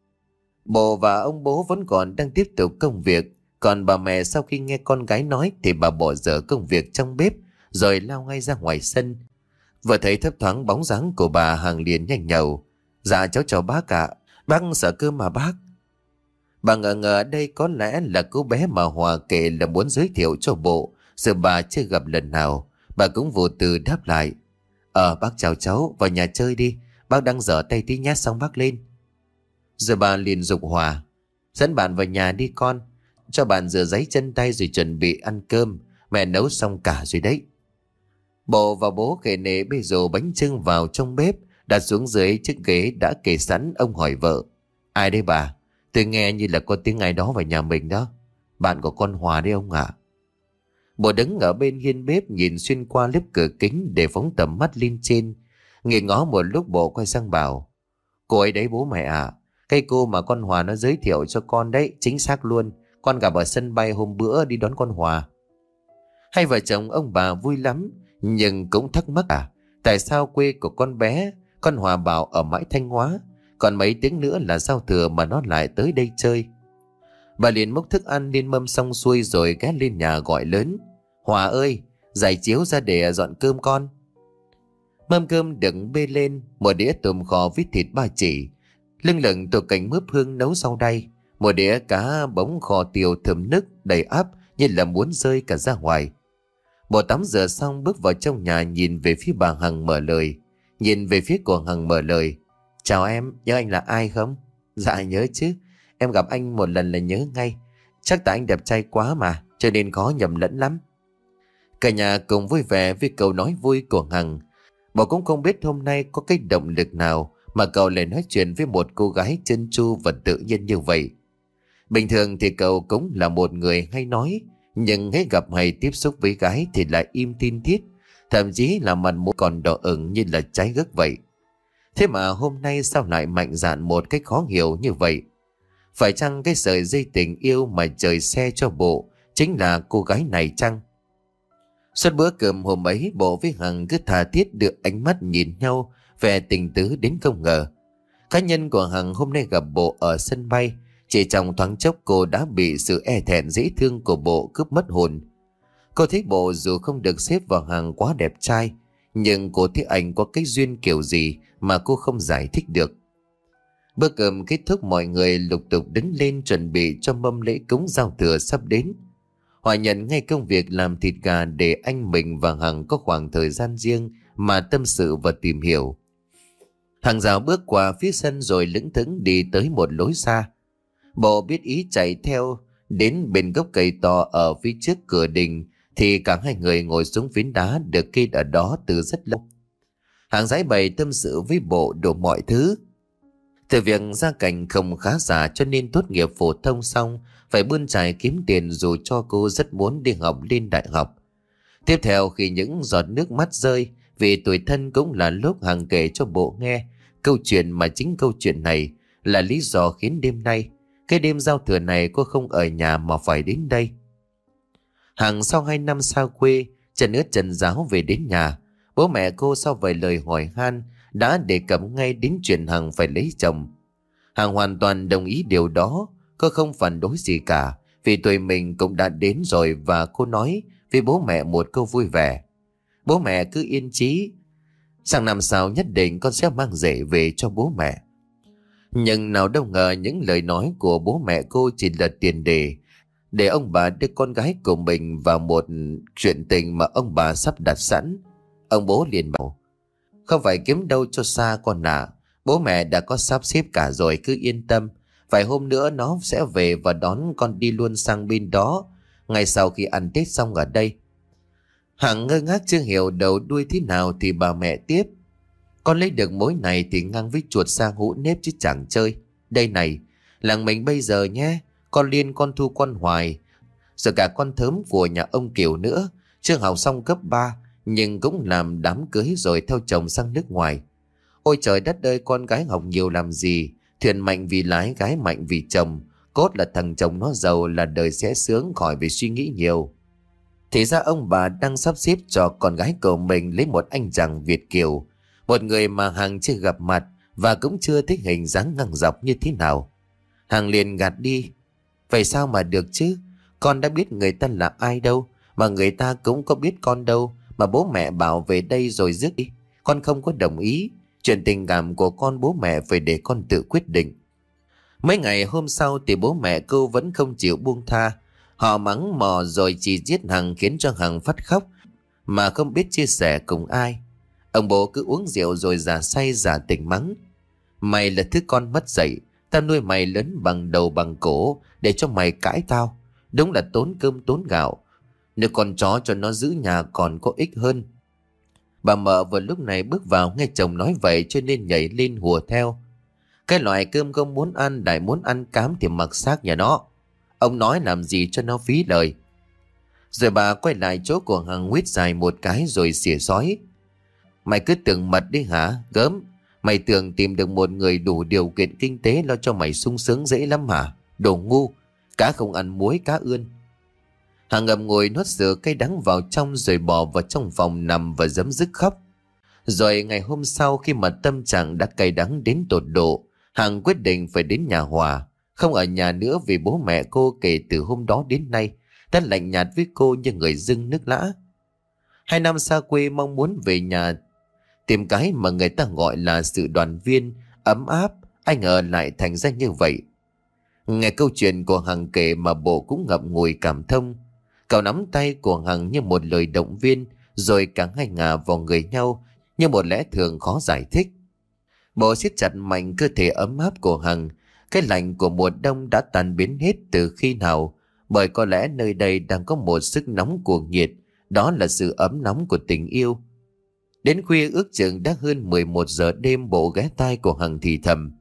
Bộ và ông bố vẫn còn đang tiếp tục công việc. Còn bà mẹ sau khi nghe con gái nói thì bà bỏ dở công việc trong bếp rồi lao ngay ra ngoài sân. Vừa thấy thấp thoáng bóng dáng của bà, Hằng liền nhanh nhậu: dạ cháu chào bác ạ. Bác sợ cơm mà bác. Bà ngờ ngờ đây có lẽ là cô bé mà Hòa kể là muốn giới thiệu cho Bộ, giờ bà chưa gặp lần nào. Bà cũng vô tư đáp lại: Ờ bác chào cháu, vào nhà chơi đi, bác đang dở tay tí nhát xong bác lên. Rồi bà liền giục Hòa: dẫn bạn vào nhà đi con, cho bạn rửa giấy chân tay rồi chuẩn bị ăn cơm, mẹ nấu xong cả rồi đấy. Bộ và bố khề nệ bê rổ bánh chưng vào trong bếp, đặt xuống dưới chiếc ghế đã kê sẵn. Ông hỏi vợ: ai đây bà? Tôi nghe như là có tiếng ai đó vào nhà mình đó. Bạn của con Hòa đấy ông ạ. Bộ đứng ở bên hiên bếp nhìn xuyên qua lớp cửa kính để phóng tầm mắt lên trên. Nghỉ ngó một lúc Bộ quay sang bảo: cô ấy đấy bố mẹ ạ. Cái cô mà con Hòa nó giới thiệu cho con đấy, chính xác luôn. Con gặp ở sân bay hôm bữa đi đón con Hòa. Hai vợ chồng ông bà vui lắm, nhưng cũng thắc mắc à, tại sao quê của con bé, con Hòa bảo ở mãi Thanh Hóa, còn mấy tiếng nữa là giao thừa mà nó lại tới đây chơi. Bà liền múc thức ăn lên mâm xong xuôi rồi ghé lên nhà gọi lớn: Hòa ơi, giải chiếu ra để dọn cơm con. Mâm cơm được bê lên, một đĩa tôm kho vít thịt ba chỉ, lưng lửng tổ cánh mướp hương nấu sau đây, một đĩa cá bống kho tiêu thơm nức đầy ắp như là muốn rơi cả ra ngoài. Bộ tắm rửa xong bước vào trong nhà, nhìn về phía bà Hằng mở lời. Nhìn về phía của Hằng mở lời: chào em, nhớ anh là ai không? Dạ nhớ chứ, em gặp anh một lần là nhớ ngay. Chắc tại anh đẹp trai quá mà, cho nên khó nhầm lẫn lắm. Cả nhà cùng vui vẻ với câu nói vui của Hằng. Bộ cũng không biết hôm nay có cái động lực nào mà cậu lại nói chuyện với một cô gái chân tru và tự nhiên như vậy. Bình thường thì cậu cũng là một người hay nói, nhưng hết gặp hay tiếp xúc với gái thì lại im tin thiết, thậm chí là mặt mũi còn đỏ ửng như là trái gấc vậy. Thế mà hôm nay sao lại mạnh dạn một cách khó hiểu như vậy? Phải chăng cái sợi dây tình yêu mà trời xe cho Bộ chính là cô gái này chăng? Suốt bữa cơm hôm ấy, Bộ với Hằng cứ tha thiết được ánh mắt nhìn nhau, vẻ tình tứ đến không ngờ. Cá nhân của Hằng hôm nay gặp Bộ ở sân bay, chỉ trong thoáng chốc cô đã bị sự e thẹn dễ thương của Bộ cướp mất hồn. Cô thấy Bộ dù không được xếp vào hàng quá đẹp trai, nhưng cô thấy anh có cái duyên kiểu gì mà cô không giải thích được. Bữa cơm kết thúc, mọi người lục tục đứng lên chuẩn bị cho mâm lễ cúng giao thừa sắp đến. Hòa nhận ngay công việc làm thịt gà để anh mình và Hằng có khoảng thời gian riêng mà tâm sự và tìm hiểu. Hàng rào bước qua phía sân rồi lững thững đi tới một lối xa. Bộ biết ý chạy theo đến bên gốc cây to ở phía trước cửa đình thì cả hai người ngồi xuống phiến đá được kê ở đó từ rất lâu. Hàng giải bày tâm sự với bộ đủ mọi thứ. Từ việc gia cảnh không khá giả cho nên tốt nghiệp phổ thông xong phải bươn trải kiếm tiền dù cho cô rất muốn đi học lên đại học. Tiếp theo khi những giọt nước mắt rơi vì tuổi thân cũng là lúc Hằng kể cho bộ nghe câu chuyện mà chính câu chuyện này là lý do khiến đêm nay, cái đêm giao thừa này cô không ở nhà mà phải đến đây. Hằng sau hai năm xa quê, chân ướt chân ráo về đến nhà. Bố mẹ cô sau vài lời hỏi han đã đề cập ngay đến chuyện Hằng phải lấy chồng. Hằng hoàn toàn đồng ý điều đó, cô không phản đối gì cả vì tuổi mình cũng đã đến rồi và cô nói với bố mẹ một câu vui vẻ. Bố mẹ cứ yên chí, sang năm sau nhất định con sẽ mang rể về cho bố mẹ. Nhưng nào đâu ngờ những lời nói của bố mẹ cô chỉ là tiền đề để ông bà đưa con gái của mình vào một chuyện tình mà ông bà sắp đặt sẵn. Ông bố liền bảo, không phải kiếm đâu cho xa con ạ, bố mẹ đã có sắp xếp cả rồi, cứ yên tâm. Vài hôm nữa nó sẽ về và đón con đi luôn sang bên đó, ngay sau khi ăn Tết xong ở đây. Hằng ngơ ngác chưa hiểu đầu đuôi thế nào thì bà mẹ tiếp, con lấy được mối này thì ngang với chuột sang hũ nếp chứ chẳng chơi. Đây này, làng mình bây giờ nhé, con Liên, con Thu, con Hoài, rồi cả con Thớm của nhà ông Kiều nữa, chưa học xong cấp ba nhưng cũng làm đám cưới rồi theo chồng sang nước ngoài. Ôi trời đất ơi, con gái học nhiều làm gì, thuyền mạnh vì lái, gái mạnh vì chồng. Cốt là thằng chồng nó giàu là đời sẽ sướng, khỏi phải suy nghĩ nhiều. Thì ra ông bà đang sắp xếp cho con gái của mình lấy một anh chàng Việt kiều, một người mà Hằng chưa gặp mặt và cũng chưa thấy hình dáng ngang dọc như thế nào. Hằng liền gạt đi, vậy sao mà được chứ, con đã biết người ta là ai đâu, mà người ta cũng có biết con đâu, mà bố mẹ bảo về đây rồi rước đi. Con không có đồng ý, chuyện tình cảm của con bố mẹ phải để con tự quyết định. Mấy ngày hôm sau thì bố mẹ cô vẫn không chịu buông tha. Họ mắng mò rồi chỉ giết Hằng khiến cho Hằng phát khóc mà không biết chia sẻ cùng ai. Ông bố cứ uống rượu rồi giả say giả tỉnh mắng, mày là thứ con mất dạy, tao nuôi mày lớn bằng đầu bằng cổ để cho mày cãi tao, đúng là tốn cơm tốn gạo. Nếu con chó cho nó giữ nhà còn có ích hơn. Bà mợ vừa lúc này bước vào nghe chồng nói vậy cho nên nhảy lên hùa theo. Cái loại cơm không muốn ăn đại muốn ăn cám thì mặc xác nhà nó. Ông nói làm gì cho nó phí lời. Rồi bà quay lại chỗ của Hằng huýt dài một cái rồi xỉa xói. Mày cứ tưởng mật đi hả gớm? Mày tưởng tìm được một người đủ điều kiện kinh tế lo cho mày sung sướng dễ lắm hả? Đồ ngu, cá không ăn muối cá ươn. Hằng ngậm ngùi nuốt sữa cay đắng vào trong rồi bỏ vào trong phòng nằm và giấm dứt khóc. Rồi ngày hôm sau khi mà tâm trạng đã cay đắng đến tột độ, Hằng quyết định phải đến nhà Hòa, không ở nhà nữa vì bố mẹ cô kể từ hôm đó đến nay đã lạnh nhạt với cô như người dưng nước lã. Hai năm xa quê mong muốn về nhà tìm cái mà người ta gọi là sự đoàn viên, ấm áp, anh ngờ lại thành ra như vậy. Nghe câu chuyện của Hằng kể mà bộ cũng ngậm ngùi cảm thông. Cậu nắm tay của Hằng như một lời động viên, rồi cả hai ngả vào người nhau như một lẽ thường khó giải thích. Bộ siết chặt mạnh cơ thể ấm áp của Hằng. Cái lạnh của mùa đông đã tan biến hết từ khi nào, bởi có lẽ nơi đây đang có một sức nóng cuồng nhiệt, đó là sự ấm nóng của tình yêu. Đến khuya ước chừng đã hơn mười một giờ đêm, bộ ghé tai của Hằng thì thầm,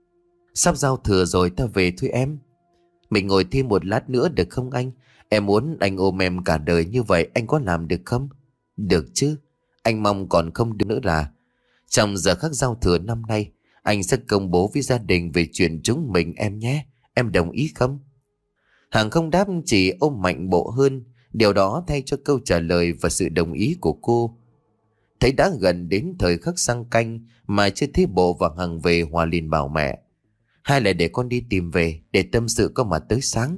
sắp giao thừa rồi, ta về thôi em. Mình ngồi thêm một lát nữa được không anh? Em muốn anh ôm em cả đời như vậy, anh có làm được không? Được chứ. Anh mong còn không được nữa là trong giờ khắc giao thừa năm nay, anh sẽ công bố với gia đình về chuyện chúng mình em nhé. Em đồng ý không? Hằng không đáp, chỉ ôm mạnh bộ hơn. Điều đó thay cho câu trả lời và sự đồng ý của cô. Thấy đã gần đến thời khắc sang canh mà chưa thấy bộ và Hằng về, Hòa liền bảo mẹ, hay là để con đi tìm về, để tâm sự có mà tới sáng.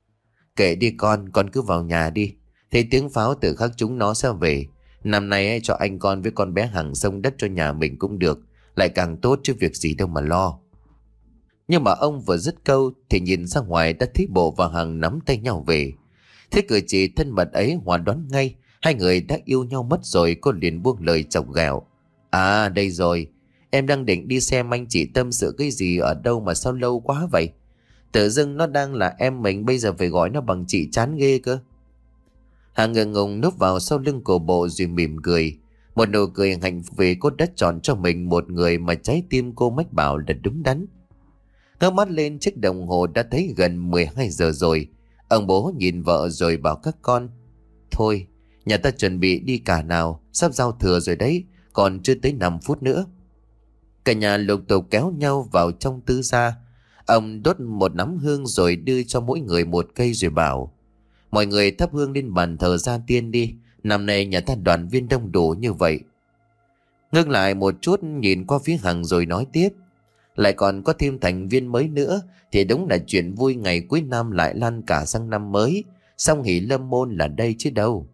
Kệ đi con, con cứ vào nhà đi. Thấy tiếng pháo tự khắc chúng nó sẽ về. Năm nay ấy, cho anh con với con bé Hằng xông đất cho nhà mình cũng được, lại càng tốt chứ việc gì đâu mà lo. Nhưng mà ông vừa dứt câu thì nhìn ra ngoài đã thấy bộ và Hằng nắm tay nhau về. Thế cử chỉ thân mật ấy, Hòa đoán ngay hai người đã yêu nhau mất rồi. Cô liền buông lời chọc ghẹo, à đây rồi, Em đang định đi xem anh chị tâm sự cái gì ở đâu mà sao lâu quá vậy? Tự dưng nó đang là em mình, bây giờ phải gọi nó bằng chị chán ghê cơ. Hằng ngượng ngùng núp vào sau lưng cổ Bộ rồi mỉm cười. Một nụ cười hạnh phúc vì cô đã chọn cho mình một người mà trái tim cô mách bảo là đúng đắn. Ngước mắt lên chiếc đồng hồ đã thấy gần mười hai giờ rồi. Ông bố nhìn vợ rồi bảo các con: Thôi, nhà ta chuẩn bị đi cả nào, sắp giao thừa rồi đấy, còn chưa tới năm phút nữa. Cả nhà lục tục kéo nhau vào trong tư gia. Ông đốt một nắm hương rồi đưa cho mỗi người một cây rồi bảo: Mọi người thắp hương lên bàn thờ gia tiên đi, năm nay nhà ta đoàn viên đông đủ như vậy. Ngưng lại một chút nhìn qua phía Hằng rồi nói tiếp: Lại còn có thêm thành viên mới nữa thì đúng là chuyện vui ngày cuối năm lại lan cả sang năm mới. Song hỷ lâm môn là đây chứ đâu.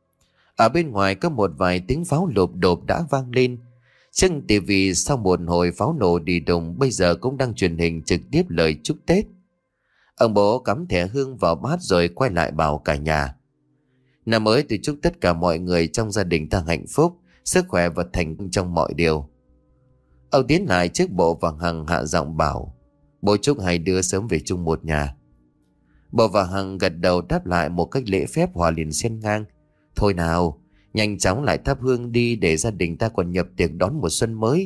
Ở bên ngoài có một vài tiếng pháo lộp đột đã vang lên. Trên tivi sau một hồi pháo nổ đi đùng bây giờ cũng đang truyền hình trực tiếp lời chúc Tết. Ông bố cắm thẻ hương vào bát rồi quay lại bảo cả nhà: Năm mới tôi chúc tất cả mọi người trong gia đình ta hạnh phúc, sức khỏe và thành công trong mọi điều. Ông tiến lại trước Bộ và Hằng hạ giọng bảo: Bố chúc hai đứa sớm về chung một nhà. Bộ và Hằng gật đầu đáp lại một cách lễ phép, hòa liền xen ngang: Thôi nào, nhanh chóng lại thắp hương đi để gia đình ta còn nhập tiệc đón mùa xuân mới.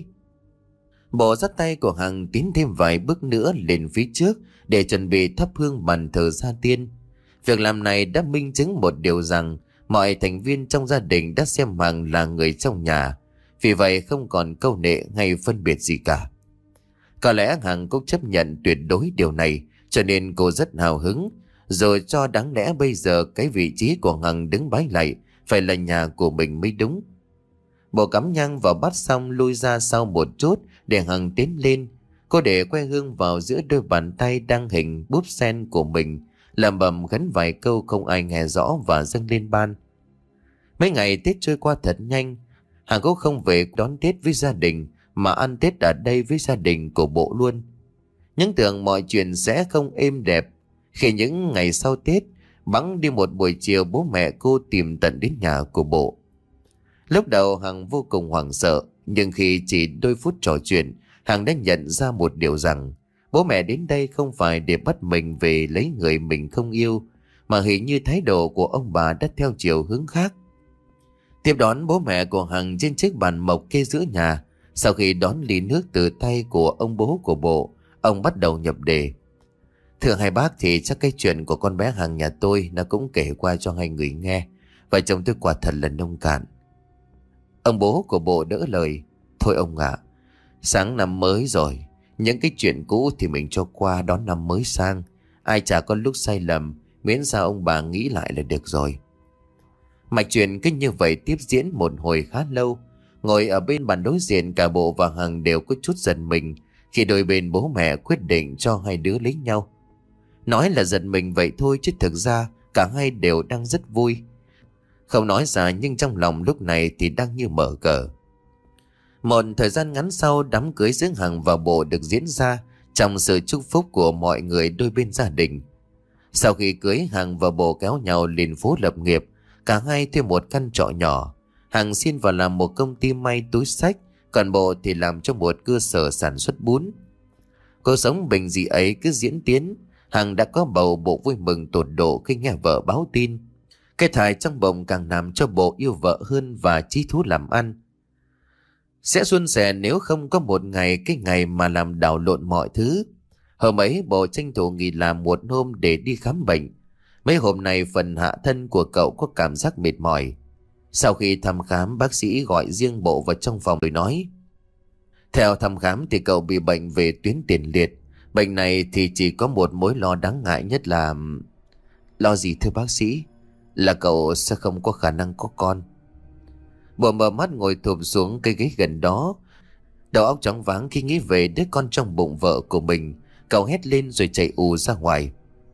Bộ dắt tay của Hằng tiến thêm vài bước nữa lên phía trước để chuẩn bị thắp hương bàn thờ gia tiên. Việc làm này đã minh chứng một điều rằng mọi thành viên trong gia đình đã xem Hằng là người trong nhà, vì vậy không còn câu nệ hay phân biệt gì cả. Có lẽ Hằng cũng chấp nhận tuyệt đối điều này, cho nên cô rất hào hứng, rồi cho đáng lẽ bây giờ cái vị trí của Hằng đứng bái lạy phải là nhà của mình mới đúng. Bộ cắm nhang vào bát xong lui ra sau một chút để Hằng tiến lên. Cô để que hương vào giữa đôi bàn tay đang hình búp sen của mình, làm bầm gắn vài câu không ai nghe rõ và dâng lên ban. Mấy ngày Tết trôi qua thật nhanh. Hằng cũng không về đón Tết với gia đình mà ăn Tết ở đây với gia đình của Bộ luôn. Những tưởng mọi chuyện sẽ không êm đẹp khi những ngày sau Tết bẵng đi một buổi chiều bố mẹ cô tìm tận đến nhà của Bộ. Lúc đầu Hằng vô cùng hoảng sợ, nhưng khi chỉ đôi phút trò chuyện, Hằng đã nhận ra một điều rằng bố mẹ đến đây không phải để bắt mình về lấy người mình không yêu, mà hình như thái độ của ông bà đã theo chiều hướng khác. Tiếp đón bố mẹ của Hằng trên chiếc bàn mộc kê giữa nhà. Sau khi đón ly nước từ tay của ông bố của Bộ, ông bắt đầu nhập đề: Thưa hai bác, thì chắc cái chuyện của con bé Hằng nhà tôi nó cũng kể qua cho hai người nghe. Vợ chồng tôi quả thật là nông cạn. Ông bố của Bộ đỡ lời: Thôi ông ạ, sáng năm mới rồi, những cái chuyện cũ thì mình cho qua đón năm mới sang. Ai chả có lúc sai lầm, miễn sao ông bà nghĩ lại là được rồi. Mạch chuyện cứ như vậy tiếp diễn một hồi khá lâu. Ngồi ở bên bàn đối diện, cả Bộ và Hằng đều có chút giận mình khi đôi bên bố mẹ quyết định cho hai đứa lấy nhau. Nói là giận mình vậy thôi chứ thực ra cả hai đều đang rất vui. Không nói ra nhưng trong lòng lúc này thì đang như mở cờ. Một thời gian ngắn sau, đám cưới giữa Hằng và Bộ được diễn ra trong sự chúc phúc của mọi người đôi bên gia đình. Sau khi cưới, Hằng và Bộ kéo nhau lên phố lập nghiệp. Cả hai thuê một căn trọ nhỏ. Hằng xin vào làm một công ty may túi xách, còn Bộ thì làm cho một cơ sở sản xuất bún. Cuộc sống bình dị ấy cứ diễn tiến. Hằng đã có bầu, Bộ vui mừng tột độ khi nghe vợ báo tin. Cái thai trong bụng càng làm cho Bộ yêu vợ hơn và chí thú làm ăn. Sẽ suôn sẻ nếu không có một ngày, cái ngày mà làm đảo lộn mọi thứ. Hôm ấy Bộ tranh thủ nghỉ làm một hôm để đi khám bệnh. Mấy hôm nay phần hạ thân của cậu có cảm giác mệt mỏi. Sau khi thăm khám, bác sĩ gọi riêng Bộ vào trong phòng rồi nói: Theo thăm khám thì cậu bị bệnh về tuyến tiền liệt. Bệnh này thì chỉ có một mối lo đáng ngại nhất là... Lo gì thưa bác sĩ? Là cậu sẽ không có khả năng có con. Bộ mở mắt ngồi thụp xuống cây ghế gần đó. Đầu óc choáng váng khi nghĩ về đứa con trong bụng vợ của mình. Cậu hét lên rồi chạy ù ra ngoài.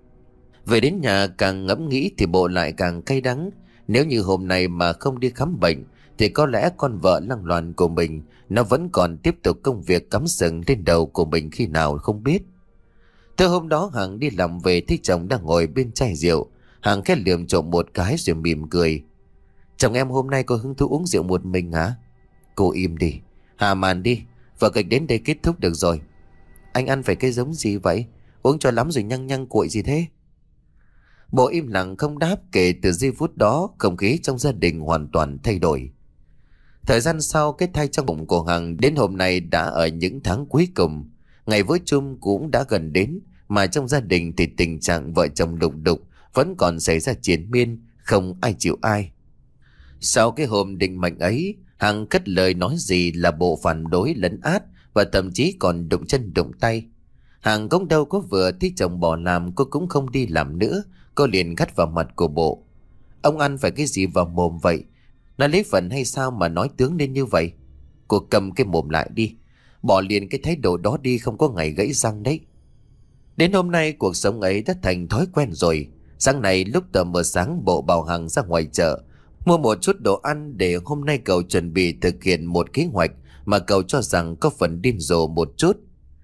Về đến nhà càng ngẫm nghĩ thì Bộ lại càng cay đắng. Nếu như hôm nay mà không đi khám bệnh thì có lẽ con vợ lăng loàn của mình nó vẫn còn tiếp tục công việc cắm sừng lên đầu của mình khi nào không biết. Từ hôm đó Hằng đi làm về thấy chồng đang ngồi bên chai rượu. Hằng khét liềm trộm một cái rồi mỉm cười: Chồng em hôm nay có hứng thú uống rượu một mình hả? Cô im đi, hạ màn đi. Vở kịch đến đây kết thúc được rồi. Anh ăn phải cái giống gì vậy? Uống cho lắm rồi nhăng nhăng cuội gì thế? Bộ im lặng không đáp. Kể từ giây phút đó, không khí trong gia đình hoàn toàn thay đổi. Thời gian sau, cái thai trong bụng của Hằng đến hôm nay đã ở những tháng cuối cùng. Ngày với chung cũng đã gần đến, mà trong gia đình thì tình trạng vợ chồng đục đục vẫn còn xảy ra triền miên, không ai chịu ai. Sau cái hôm định mệnh ấy, Hằng cất lời nói gì là Bộ phản đối lấn át, và thậm chí còn đụng chân đụng tay. Hằng cũng đâu có vừa thấy chồng bỏ làm, cô cũng không đi làm nữa. Cô liền gắt vào mặt của Bộ: ông ăn phải cái gì vào mồm vậy? Nó lấy phần hay sao mà nói tướng lên như vậy? Cô cầm cái mồm lại đi, bỏ liền cái thái độ đó đi, không có ngày gãy răng đấy. Đến hôm nay cuộc sống ấy đã thành thói quen rồi. Sáng này lúc tờ mờ sáng, Bộ bảo Hằng ra ngoài chợ mua một chút đồ ăn, để hôm nay cậu chuẩn bị thực hiện một kế hoạch mà cậu cho rằng có phần điên rồ một chút.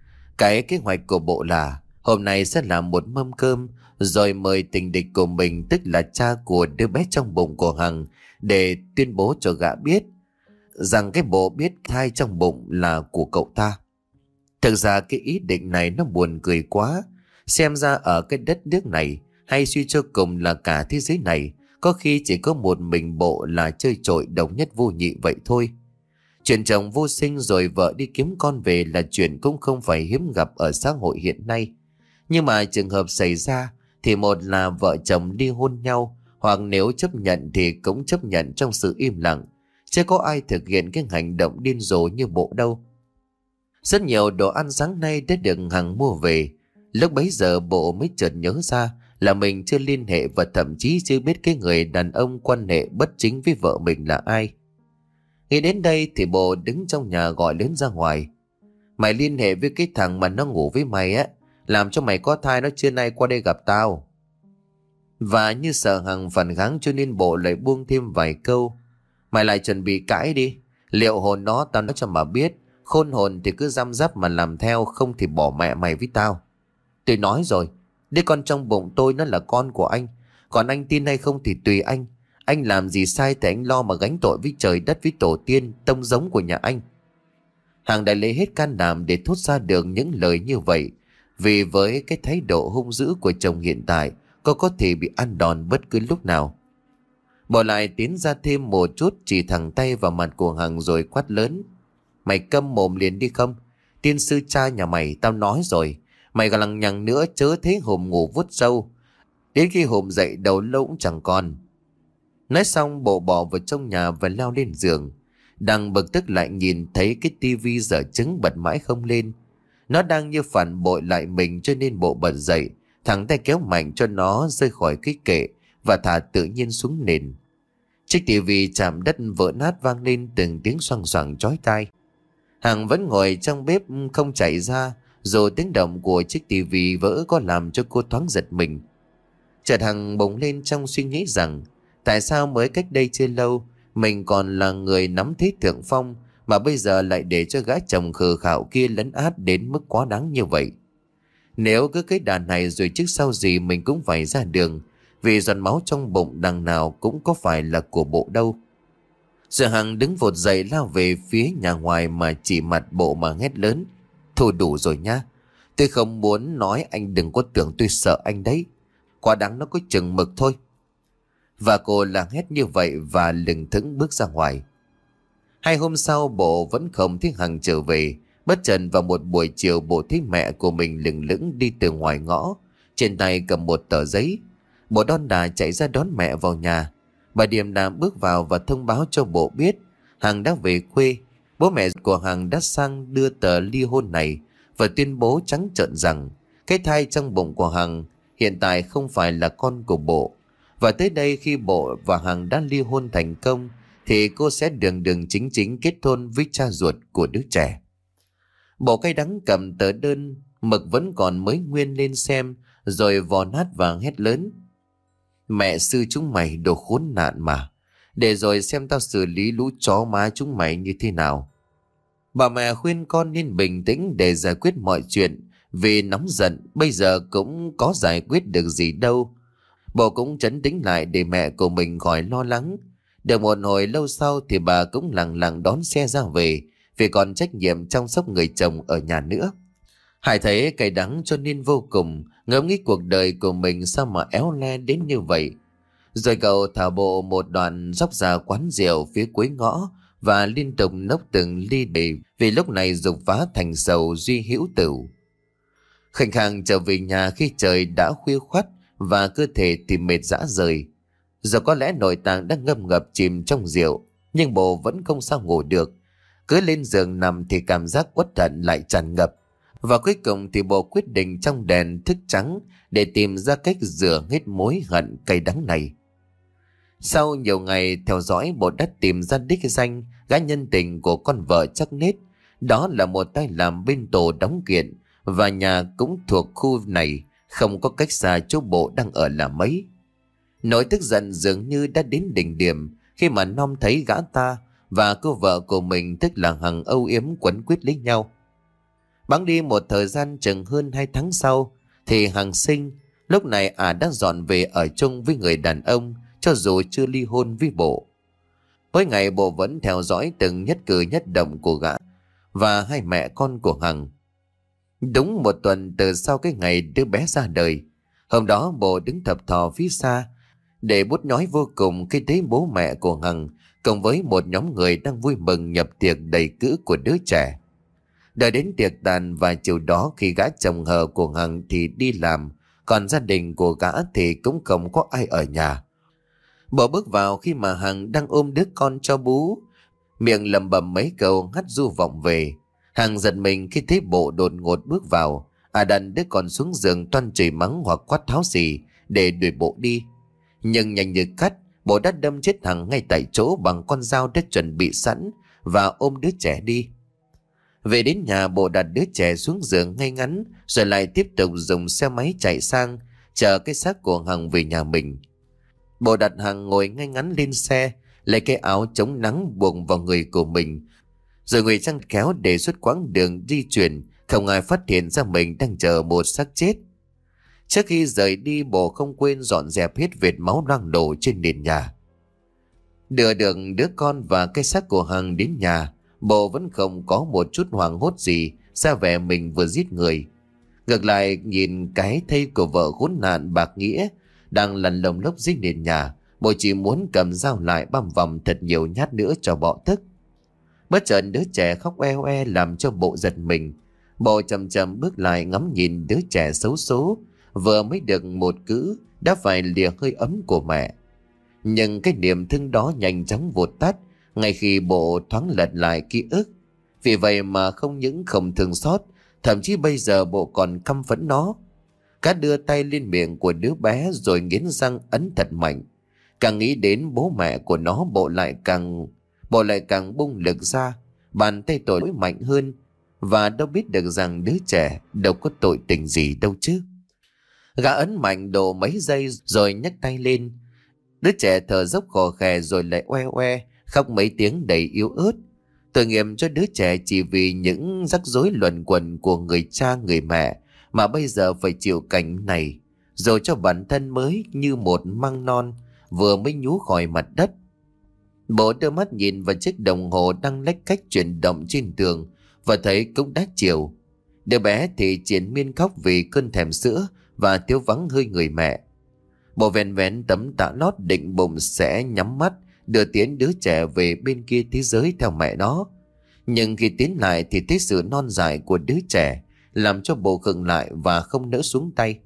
Cái kế hoạch của Bộ là hôm nay sẽ làm một mâm cơm, rồi mời tình địch của mình, tức là cha của đứa bé trong bụng của Hằng, để tuyên bố cho gã biết rằng cái Bộ biết thai trong bụng là của cậu ta. Thực ra cái ý định này nó buồn cười quá. Xem ra ở cái đất nước này, hay suy cho cùng là cả thế giới này, có khi chỉ có một mình Bộ là chơi trội độc nhất vô nhị vậy thôi. Chuyện chồng vô sinh rồi vợ đi kiếm con về là chuyện cũng không phải hiếm gặp ở xã hội hiện nay. Nhưng mà trường hợp xảy ra thì một là vợ chồng ly hôn nhau, hoặc nếu chấp nhận thì cũng chấp nhận trong sự im lặng, chứ có ai thực hiện cái hành động điên rồ như Bộ đâu. Rất nhiều đồ ăn sáng nay đã được Hằng mua về. Lúc bấy giờ Bộ mới chợt nhớ ra là mình chưa liên hệ, và thậm chí chưa biết cái người đàn ông quan hệ bất chính với vợ mình là ai. Nghĩ đến đây thì Bộ đứng trong nhà gọi lớn ra ngoài: mày liên hệ với cái thằng mà nó ngủ với mày á, làm cho mày có thai, nó trưa nay qua đây gặp tao. Và như sợ Hằng phản kháng cho nên Bộ lại buông thêm vài câu: mày lại chuẩn bị cãi đi, liệu hồn nó tao nói cho mà biết. Khôn hồn thì cứ răm rắp mà làm theo, không thì bỏ mẹ mày với tao. Tôi nói rồi, đứa con trong bụng tôi nó là con của anh, còn anh tin hay không thì tùy anh. Anh làm gì sai thì anh lo mà gánh tội với trời đất, với tổ tiên tông giống của nhà anh. Hằng đã lấy hết can đảm để thốt ra được những lời như vậy, vì với cái thái độ hung dữ của chồng hiện tại, cô có thể bị ăn đòn bất cứ lúc nào. Bỏ lại tiến ra thêm một chút, chỉ thẳng tay vào mặt của Hằng rồi quát lớn: mày câm mồm liền đi không? Tiên sư cha nhà mày tao nói rồi, mày còn lằng nhằng nữa chớ thế hồn ngủ vuốt sâu, đến khi hồn dậy đầu lâu cũng chẳng còn. Nói xong Bộ bỏ vào trong nhà và leo lên giường. Đang bực tức lại nhìn thấy cái tivi dở trứng bật mãi không lên. Nó đang như phản bội lại mình, cho nên Bộ bật dậy, thẳng tay kéo mạnh cho nó rơi khỏi cái kệ và thả tự nhiên xuống nền. Chiếc tivi chạm đất vỡ nát, vang lên từng tiếng xoang xoàng chói tai. Hằng vẫn ngồi trong bếp không chạy ra, dù tiếng động của chiếc tivi vỡ có làm cho cô thoáng giật mình. Chợt Hằng bỗng lên trong suy nghĩ rằng tại sao mới cách đây chưa lâu mình còn là người nắm thế thượng phong, mà bây giờ lại để cho gã chồng khờ khạo kia lấn át đến mức quá đáng như vậy. Nếu cứ cái đà này rồi trước sau gì mình cũng phải ra đường, vì giọt máu trong bụng đằng nào cũng có phải là của Bộ đâu. Rồi Hằng đứng vụt dậy lao về phía nhà ngoài mà chỉ mặt Bộ mà hét lớn: thôi đủ rồi nha, tôi không muốn nói, anh đừng có tưởng tôi sợ anh đấy, quá đáng nó có chừng mực thôi. Và cô là hét như vậy và lững thững bước ra ngoài. Hai hôm sau Bộ vẫn không thấy Hằng trở về. Bất chợt vào một buổi chiều, Bộ thấy mẹ của mình lững lững đi từ ngoài ngõ, trên tay cầm một tờ giấy. Bộ đon đà chạy ra đón mẹ vào nhà. Bà điềm đạm bước vào và thông báo cho Bộ biết Hằng đã về quê. Bố mẹ của Hằng đã sang đưa tờ ly hôn này và tuyên bố trắng trợn rằng cái thai trong bụng của Hằng hiện tại không phải là con của Bộ. Và tới đây khi Bộ và Hằng đã ly hôn thành công thì cô sẽ đường đường chính chính kết hôn với cha ruột của đứa trẻ. Bộ cay đắng cầm tờ đơn mực vẫn còn mới nguyên lên xem, rồi vò nát và hét lớn: mẹ sư chúng mày đồ khốn nạn mà, để rồi xem tao xử lý lũ chó má chúng mày như thế nào. Bà mẹ khuyên con nên bình tĩnh để giải quyết mọi chuyện, vì nóng giận bây giờ cũng có giải quyết được gì đâu. Bộ cũng trấn tĩnh lại để mẹ của mình khỏi lo lắng. Được một hồi lâu sau thì bà cũng lặng lặng đón xe ra về, vì còn trách nhiệm chăm sóc người chồng ở nhà nữa. Hải thấy cay đắng cho nên vô cùng, ngẫm nghĩ cuộc đời của mình sao mà éo le đến như vậy. Rồi cậu thả bộ một đoạn dốc ra quán rượu phía cuối ngõ và liên tục nốc từng ly để vì lúc này dục phá thành sầu duy hữu tửu. Khanh khang trở về nhà khi trời đã khuya khoắt và cơ thể thì mệt rã rời. Giờ có lẽ nội tạng đang ngâm ngập chìm trong rượu, nhưng bồ vẫn không sao ngủ được. Cứ lên giường nằm thì cảm giác uất hận lại tràn ngập. Và cuối cùng thì bồ quyết định trong đèn thức trắng để tìm ra cách rửa hết mối hận cay đắng này. Sau nhiều ngày theo dõi, bộ đã tìm ra đích danh gái nhân tình của con vợ chắc nết. Đó là một tay làm bên tổ đóng kiện, và nhà cũng thuộc khu này, không có cách xa chỗ bộ đang ở là mấy. Nỗi tức giận dường như đã đến đỉnh điểm khi mà Nom thấy gã ta và cô vợ của mình tức là Hằng âu yếm quấn quýt lấy nhau. Bẵng đi một thời gian chừng hơn hai tháng sau thì Hằng sinh. Lúc này ả à đã dọn về ở chung với người đàn ông, cho dù chưa ly hôn với bộ. Mỗi ngày bộ vẫn theo dõi từng nhất cử nhất động của gã và hai mẹ con của Hằng. Đúng một tuần từ sau cái ngày đứa bé ra đời, hôm đó bộ đứng thập thò phía xa để bút nhói vô cùng khi thấy bố mẹ của Hằng cùng với một nhóm người đang vui mừng nhập tiệc đầy cữ của đứa trẻ. Đợi đến tiệc tàn và chiều đó khi gã chồng hờ của Hằng thì đi làm, còn gia đình của gã thì cũng không có ai ở nhà. Bộ bước vào khi mà Hằng đang ôm đứa con cho bú, miệng lẩm bẩm mấy câu hắt du vọng về. Hằng giật mình khi thấy bộ đột ngột bước vào, à đặt đứa con xuống giường toan chửi mắng hoặc quát tháo xì để đuổi bộ đi. Nhưng nhanh như cắt, bộ đã đâm chết Hằng ngay tại chỗ bằng con dao đã chuẩn bị sẵn và ôm đứa trẻ đi. Về đến nhà, bộ đặt đứa trẻ xuống giường ngay ngắn rồi lại tiếp tục dùng xe máy chạy sang chờ cái xác của Hằng về nhà mình. Bộ đặt Hằng ngồi ngay ngắn lên xe, lấy cái áo chống nắng buộc vào người của mình, rồi ngụy trang khéo để suốt quãng đường di chuyển không ai phát hiện ra mình đang chờ một xác chết. Trước khi rời đi, bộ không quên dọn dẹp hết vệt máu loang lổ trên nền nhà. Đưa được đứa con và cái xác của Hằng đến nhà, bộ vẫn không có một chút hoảng hốt gì, ra vẻ mình vừa giết người. Ngược lại nhìn cái thây của vợ khốn nạn bạc nghĩa đang lăn lồng lốc dưới nền nhà, bộ chỉ muốn cầm dao lại băm vòng thật nhiều nhát nữa cho bọ tức. Bất chợt đứa trẻ khóc oe oe làm cho bộ giật mình. Bộ chậm chậm bước lại ngắm nhìn đứa trẻ xấu số vừa mới được một cữ đã phải lìa hơi ấm của mẹ. Nhưng cái niềm thương đó nhanh chóng vụt tắt ngay khi bộ thoáng lật lại ký ức. Vì vậy mà không những không thương xót, thậm chí bây giờ bộ còn căm phẫn nó. Cá đưa tay lên miệng của đứa bé rồi nghiến răng ấn thật mạnh. Càng nghĩ đến bố mẹ của nó, bộ lại càng bộ lại càng bung lực ra, bàn tay tội lỗi mạnh hơn. Và đâu biết được rằng đứa trẻ đâu có tội tình gì đâu chứ. Gã ấn mạnh độ mấy giây rồi nhấc tay lên. Đứa trẻ thở dốc khò khè rồi lại oe oe khóc mấy tiếng đầy yếu ớt. Tội nghiệp cho đứa trẻ chỉ vì những rắc rối luẩn quẩn của người cha người mẹ mà bây giờ phải chịu cảnh này, rồi cho bản thân mới như một măng non vừa mới nhú khỏi mặt đất. Bộ đưa mắt nhìn vào chiếc đồng hồ đang lách cách chuyển động trên tường và thấy cũng đã chiều. Đứa bé thì triền miên khóc vì cơn thèm sữa và thiếu vắng hơi người mẹ. Bộ vén vén tấm tã lót định bụng sẽ nhắm mắt đưa tiến đứa trẻ về bên kia thế giới theo mẹ nó. Nhưng khi tiến lại thì thấy sự non dại của đứa trẻ làm cho bộ khựng lại và không nỡ xuống tay.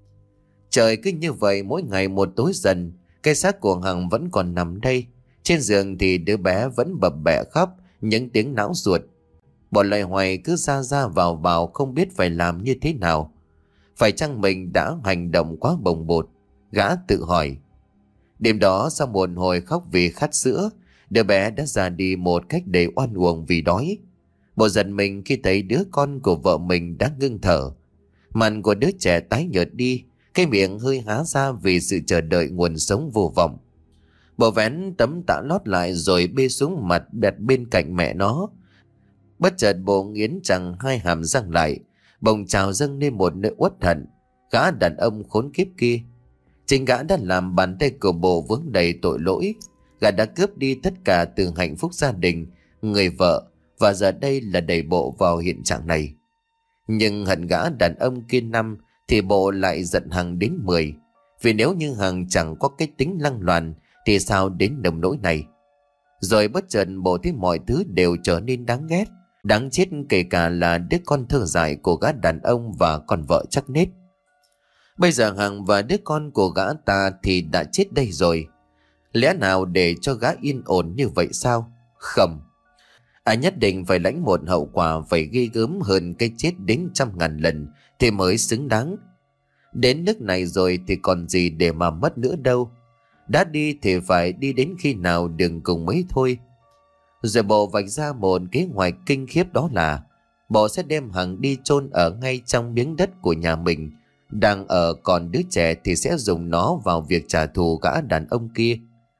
Trời cứ như vậy mỗi ngày một tối dần, cái xác của Hằng vẫn còn nằm đây. Trên giường thì đứa bé vẫn bập bẹ khóc những tiếng não ruột. Bộ loay hoay cứ ra ra vào vào không biết phải làm như thế nào. Phải chăng mình đã hành động quá bồng bột? Gã tự hỏi. Đêm đó sau một hồi khóc vì khát sữa, đứa bé đã ra đi một cách đầy oan uổng vì đói. Bộ giật mình khi thấy đứa con của vợ mình đã ngưng thở. Mặt của đứa trẻ tái nhợt đi, cái miệng hơi há ra vì sự chờ đợi nguồn sống vô vọng. Bộ vén tấm tã lót lại rồi bê xuống mặt đặt bên cạnh mẹ nó. Bất chợt bộ nghiến chẳng hai hàm răng lại, bỗng trào dâng lên một nỗi uất hận. Gã đàn ông khốn kiếp kia, chính gã đã làm bàn tay của bộ vướng đầy tội lỗi. Gã đã cướp đi tất cả từ hạnh phúc gia đình, người vợ và giờ đây là đẩy bộ vào hiện trạng này. Nhưng hận gã đàn ông kia năm thì bộ lại giận Hằng đến mười. Vì nếu như Hằng chẳng có cái tính lăng loàn thì sao đến nông nỗi này. Rồi bất chợt bộ thấy mọi thứ đều trở nên đáng ghét, đáng chết, kể cả là đứa con thơ dại của gã đàn ông và con vợ chắc nết. Bây giờ Hằng và đứa con của gã ta thì đã chết đây rồi. Lẽ nào để cho gã yên ổn như vậy sao? Không. Ai nhất định phải lãnh một hậu quả phải ghê gớm hơn cái chết đến trăm ngàn lần thì mới xứng đáng. Đến nước này rồi thì còn gì để mà mất nữa đâu. Đã đi thì phải đi đến khi nào đường cùng mới thôi. Rồi bộ vạch ra một kế hoạch kinh khiếp, đó là bộ sẽ đem Hằng đi chôn ở ngay trong miếng đất của nhà mình đang ở, còn đứa trẻ thì sẽ dùng nó vào việc trả thù gã đàn ông kia.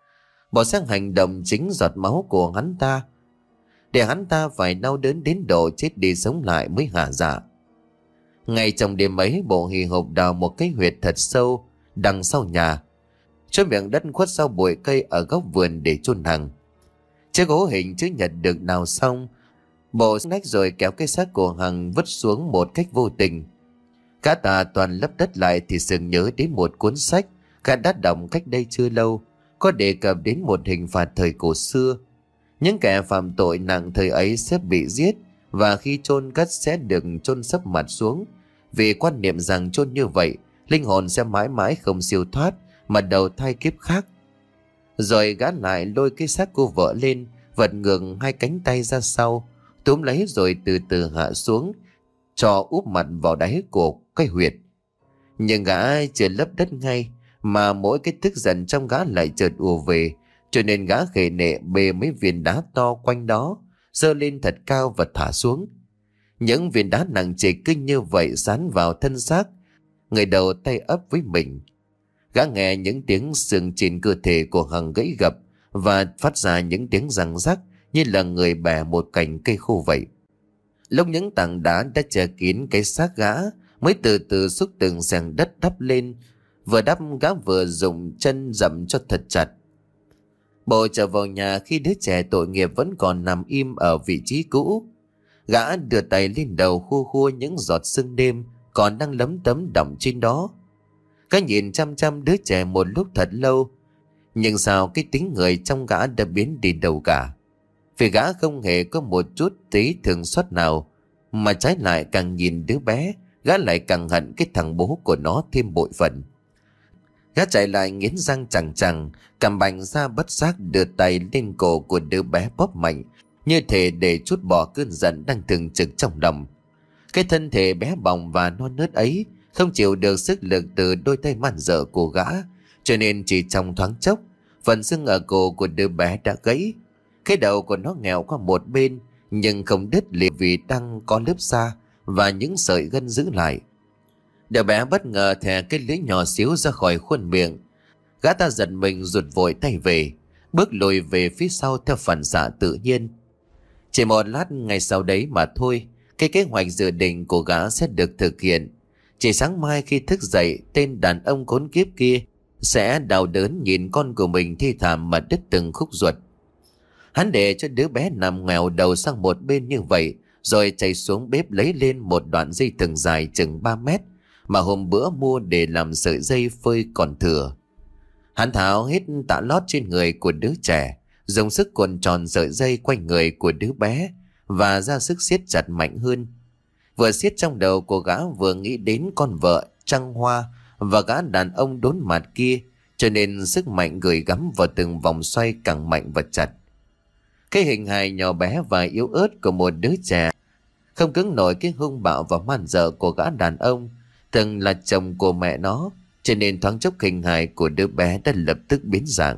Bộ sẽ hành động chính giọt máu của hắn ta, để hắn ta phải đau đớn đến độ chết đi sống lại mới hả dạ. Ngay trong đêm ấy, bộ hì hục đào một cái huyệt thật sâu đằng sau nhà, cho miệng đất khuất sau bụi cây ở góc vườn để chôn Hằng. Chiếc gỗ hình chữ nhật được đào xong, bộ nách rồi kéo cái xác của Hằng vứt xuống một cách vô tình. Gã ta toàn lấp đất lại thì sừng nhớ đến một cuốn sách gã đã đọc cách đây chưa lâu, có đề cập đến một hình phạt thời cổ xưa. Những kẻ phạm tội nặng thời ấy sẽ bị giết, và khi chôn cất sẽ được chôn sấp mặt xuống, vì quan niệm rằng chôn như vậy linh hồn sẽ mãi mãi không siêu thoát mà đầu thai kiếp khác. Rồi gã lại lôi cái xác cô vợ lên, vật ngược hai cánh tay ra sau, túm lấy rồi từ từ hạ xuống, cho úp mặt vào đáy của cái huyệt. Nhưng gã chưa lấp đất ngay, mà mỗi cái tức giận trong gã lại chợt ùa về, cho nên gã khề nệ bê mấy viên đá to quanh đó, giơ lên thật cao và thả xuống. Những viên đá nặng trịch kinh như vậy dán vào thân xác, người đầu tay ấp với mình. Gã nghe những tiếng xương trên cơ thể của Hằng gãy gập và phát ra những tiếng răng rắc như là người bẻ một cành cây khô vậy. Lúc những tảng đá đã che kín cái xác gã mới từ từ xúc từng xẻng đất đắp lên. Vừa đắp, gã vừa dùng chân dậm cho thật chặt. Bộ trở vào nhà khi đứa trẻ tội nghiệp vẫn còn nằm im ở vị trí cũ. Gã đưa tay lên đầu khua khua những giọt sương đêm còn đang lấm tấm đọng trên đó. Gã nhìn chăm chăm đứa trẻ một lúc thật lâu, nhưng sao cái tính người trong gã đã biến đi đâu cả. Vì gã không hề có một chút tí thương xót nào, mà trái lại càng nhìn đứa bé, gã lại càng hận cái thằng bố của nó thêm bội phận. Gã chạy lại nghiến răng chằng chằng, cầm bành ra bất giác đưa tay lên cổ của đứa bé bóp mạnh, như thể để trút bỏ cơn giận đang thường trực trong lòng. Cái thân thể bé bỏng và non nớt ấy không chịu được sức lực từ đôi tay man dợ của gã, cho nên chỉ trong thoáng chốc, phần xương ở cổ của đứa bé đã gãy. Cái đầu của nó nghèo qua một bên, nhưng không đứt lìa vì đang có lớp da và những sợi gân giữ lại. Đứa bé bất ngờ thè cái lưỡi nhỏ xíu ra khỏi khuôn miệng. Gã ta giật mình rụt vội tay về, bước lùi về phía sau theo phản xạ tự nhiên. Chỉ một lát ngay sau đấy mà thôi, cái kế hoạch dự định của gã sẽ được thực hiện. Chỉ sáng mai khi thức dậy, tên đàn ông khốn kiếp kia sẽ đau đớn nhìn con của mình thi thảm mà đứt từng khúc ruột. Hắn để cho đứa bé nằm ngoèo đầu sang một bên như vậy, rồi chạy xuống bếp lấy lên một đoạn dây thừng dài chừng ba mét mà hôm bữa mua để làm sợi dây phơi còn thừa. Hắn tháo hết tã lót trên người của đứa trẻ, dùng sức cuộn tròn sợi dây quanh người của đứa bé và ra sức siết chặt mạnh hơn. Vừa siết trong đầu của gã vừa nghĩ đến con vợ trăng hoa và gã đàn ông đốn mặt kia, cho nên sức mạnh gửi gắm vào từng vòng xoay càng mạnh và chặt. Cái hình hài nhỏ bé và yếu ớt của một đứa trẻ không cứng nổi cái hung bạo và man dợ của gã đàn ông từng là chồng của mẹ nó, cho nên thoáng chốc hình hài của đứa bé đã lập tức biến dạng.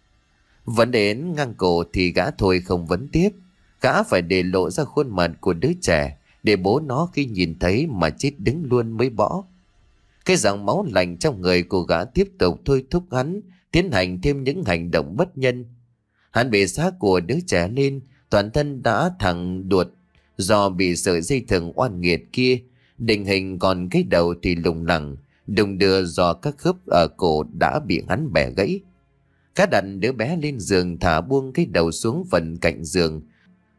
Vẫn đến ngang cổ thì gã thôi không vấn tiếp. Gã phải để lộ ra khuôn mặt của đứa trẻ để bố nó khi nhìn thấy mà chết đứng luôn mới bỏ. Cái dòng máu lạnh trong người của gã tiếp tục thôi thúc hắn tiến hành thêm những hành động bất nhân. Hắn bề xác của đứa trẻ lên, toàn thân đã thẳng đuột do bị sợi dây thừng oan nghiệt kia định hình, còn cái đầu thì lủng lẳng đùng đưa do các khớp ở cổ đã bị hắn bẻ gãy. Gã đặt đứa bé lên giường, thả buông cái đầu xuống phần cạnh giường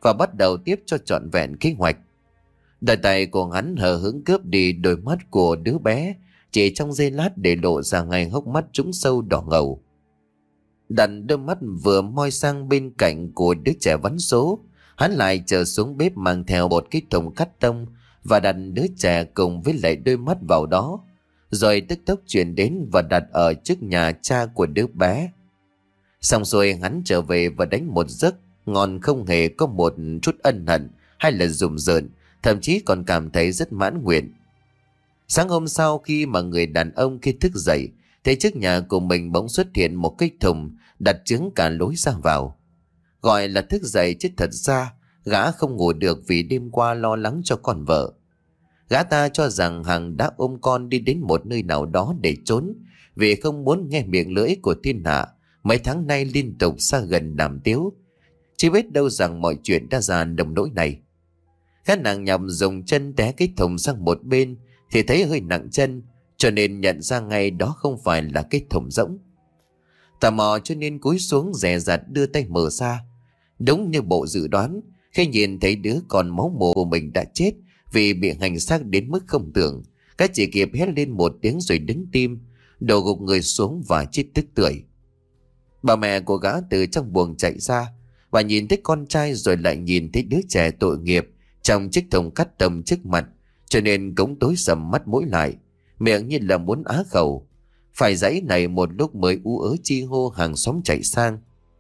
và bắt đầu tiếp cho trọn vẹn kế hoạch. Đôi tay của hắn hờ hững cướp đi đôi mắt của đứa bé, chỉ trong giây lát để lộ ra ngay hốc mắt trũng sâu đỏ ngầu. Đặt đôi mắt vừa moi sang bên cạnh của đứa trẻ vắn số, hắn lại trở xuống bếp mang theo một cái thùng cắt tông và đặt đứa trẻ cùng với lại đôi mắt vào đó, rồi tức tốc chuyển đến và đặt ở trước nhà cha của đứa bé. Xong rồi hắn trở về và đánh một giấc ngon, không hề có một chút ân hận hay là rùng rợn, thậm chí còn cảm thấy rất mãn nguyện. Sáng hôm sau, khi mà người đàn ông kia thức dậy, thấy trước nhà của mình bỗng xuất hiện một cái thùng đặt chướng cả lối ra vào. Gọi là thức dậy chứ thật ra gã không ngủ được vì đêm qua lo lắng cho con vợ. Gã ta cho rằng Hằng đã ôm con đi đến một nơi nào đó để trốn, vì không muốn nghe miệng lưỡi của thiên hạ mấy tháng nay liên tục xa gần đàm tiếu. Chỉ biết đâu rằng mọi chuyện đã ra đồng nỗi này. Gã nàng nhọc dùng chân té cái thùng sang một bên thì thấy hơi nặng chân, cho nên nhận ra ngay đó không phải là cái thùng rỗng. Tò mò cho nên cúi xuống dè dặt đưa tay mở ra. Đúng như bộ dự đoán, khi nhìn thấy đứa con máu mồ của mình đã chết vì bị hành xác đến mức không tưởng, gã chỉ kịp hét lên một tiếng rồi đứng tim, đổ gục người xuống và chết tức tưởi. Bà mẹ của gã từ trong buồng chạy ra và nhìn thấy con trai, rồi lại nhìn thấy đứa trẻ tội nghiệp trong chiếc thùng cắt tông trước mặt, cho nên cũng tối sầm mắt mũi lại, miệng như là muốn á khẩu. Phải giãy này một lúc mới ú ớ chi hô hàng xóm chạy sang.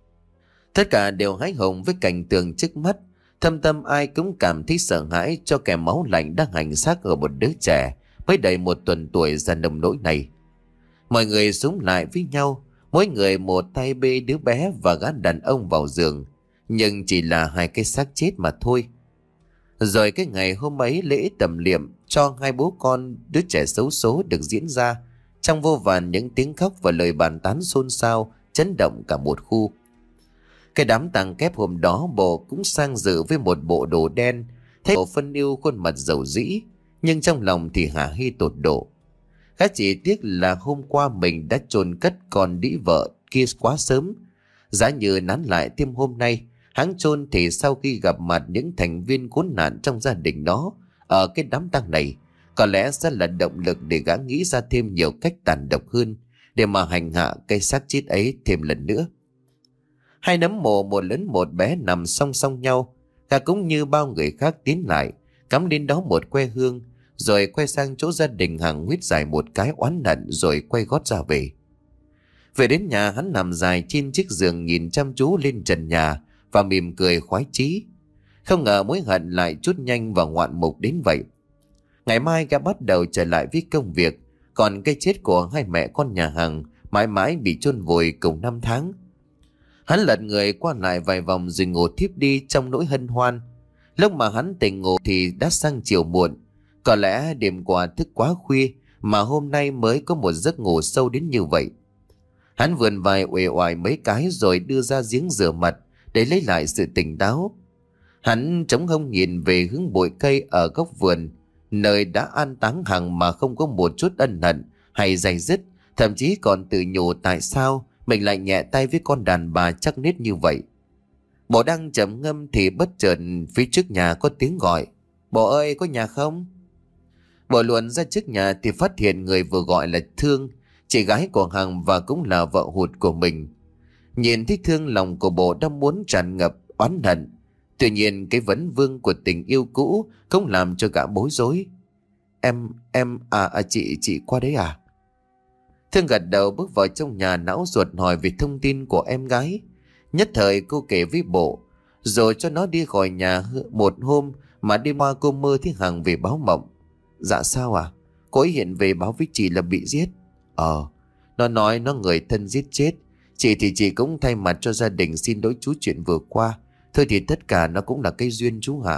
Tất cả đều hái hùng với cảnh tượng trước mắt, thâm tâm ai cũng cảm thấy sợ hãi cho kẻ máu lạnh đang hành xác ở một đứa trẻ mới đầy một tuần tuổi ra nông nỗi này. Mọi người xúm lại với nhau, mỗi người một tay bê đứa bé và gã đàn ông vào giường, nhưng chỉ là hai cái xác chết mà thôi. Rồi cái ngày hôm ấy, lễ tẩm liệm cho hai bố con đứa trẻ xấu số được diễn ra trong vô vàn những tiếng khóc và lời bàn tán xôn xao, chấn động cả một khu. Cái đám tang kép hôm đó, bộ cũng sang dự với một bộ đồ đen, thấy bộ phân yêu khuôn mặt dầu dĩ, nhưng trong lòng thì hả hê tột độ. Khá chỉ tiếc là hôm qua mình đã chôn cất con đĩ vợ kia quá sớm. Giá như nán lại thêm hôm nay, hắn chôn thì sau khi gặp mặt những thành viên khốn nạn trong gia đình đó ở cái đám tang này, có lẽ sẽ là động lực để gã nghĩ ra thêm nhiều cách tàn độc hơn để mà hành hạ cái xác chết ấy thêm lần nữa. Hai nấm mồ, một lớn một bé nằm song song nhau. Gã cũng như bao người khác tiến lại, cắm lên đó một que hương, rồi quay sang chỗ gia đình Hằng huýt dài một cái oán hận, rồi quay gót ra về. Về đến nhà, hắn nằm dài trên chiếc giường nhìn chăm chú lên trần nhà và mỉm cười khoái chí. Không ngờ mối hận lại trút nhanh và ngoạn mục đến vậy. Ngày mai gã bắt đầu trở lại với công việc, còn cái chết của hai mẹ con nhà Hằng mãi mãi bị chôn vùi cùng năm tháng. Hắn lật người qua lại vài vòng rồi ngủ thiếp đi trong nỗi hân hoan. Lúc mà hắn tỉnh ngủ thì đã sang chiều muộn. Có lẽ đêm qua thức quá khuya mà hôm nay mới có một giấc ngủ sâu đến như vậy. Hắn vườn vai uể oải mấy cái rồi đưa ra giếng rửa mặt để lấy lại sự tỉnh táo. Hắn chống hông nhìn về hướng bụi cây ở góc vườn, nơi đã an táng Hằng mà không có một chút ân hận hay day dứt, thậm chí còn tự nhủ tại sao mình lại nhẹ tay với con đàn bà chắc nết như vậy. Bộ đang trầm ngâm thì bất chợt phía trước nhà có tiếng gọi: "Bộ ơi, có nhà không?" Bộ luồn ra trước nhà thì phát hiện người vừa gọi là Thương, chị gái của Hằng và cũng là vợ hụt của mình. Nhìn thấy Thương, lòng của bộ đang muốn tràn ngập oán hận. Tuy nhiên cái vấn vương của tình yêu cũ không làm cho gã bối rối. Em, em, à, à chị, chị qua đấy à?" Thương gật đầu bước vào trong nhà, não ruột hỏi về thông tin của em gái. Nhất thời cô kể với bộ, rồi cho nó đi khỏi nhà một hôm mà đêm qua cô mơ thấy Hằng về báo mộng. Dạ sao à? Cô ấy hiện về báo với chị là bị giết. Ờ, nó nói nó người thân giết chết. Chị thì chị cũng thay mặt cho gia đình xin lỗi chú chuyện vừa qua. Thôi thì tất cả nó cũng là cái duyên chú hạ.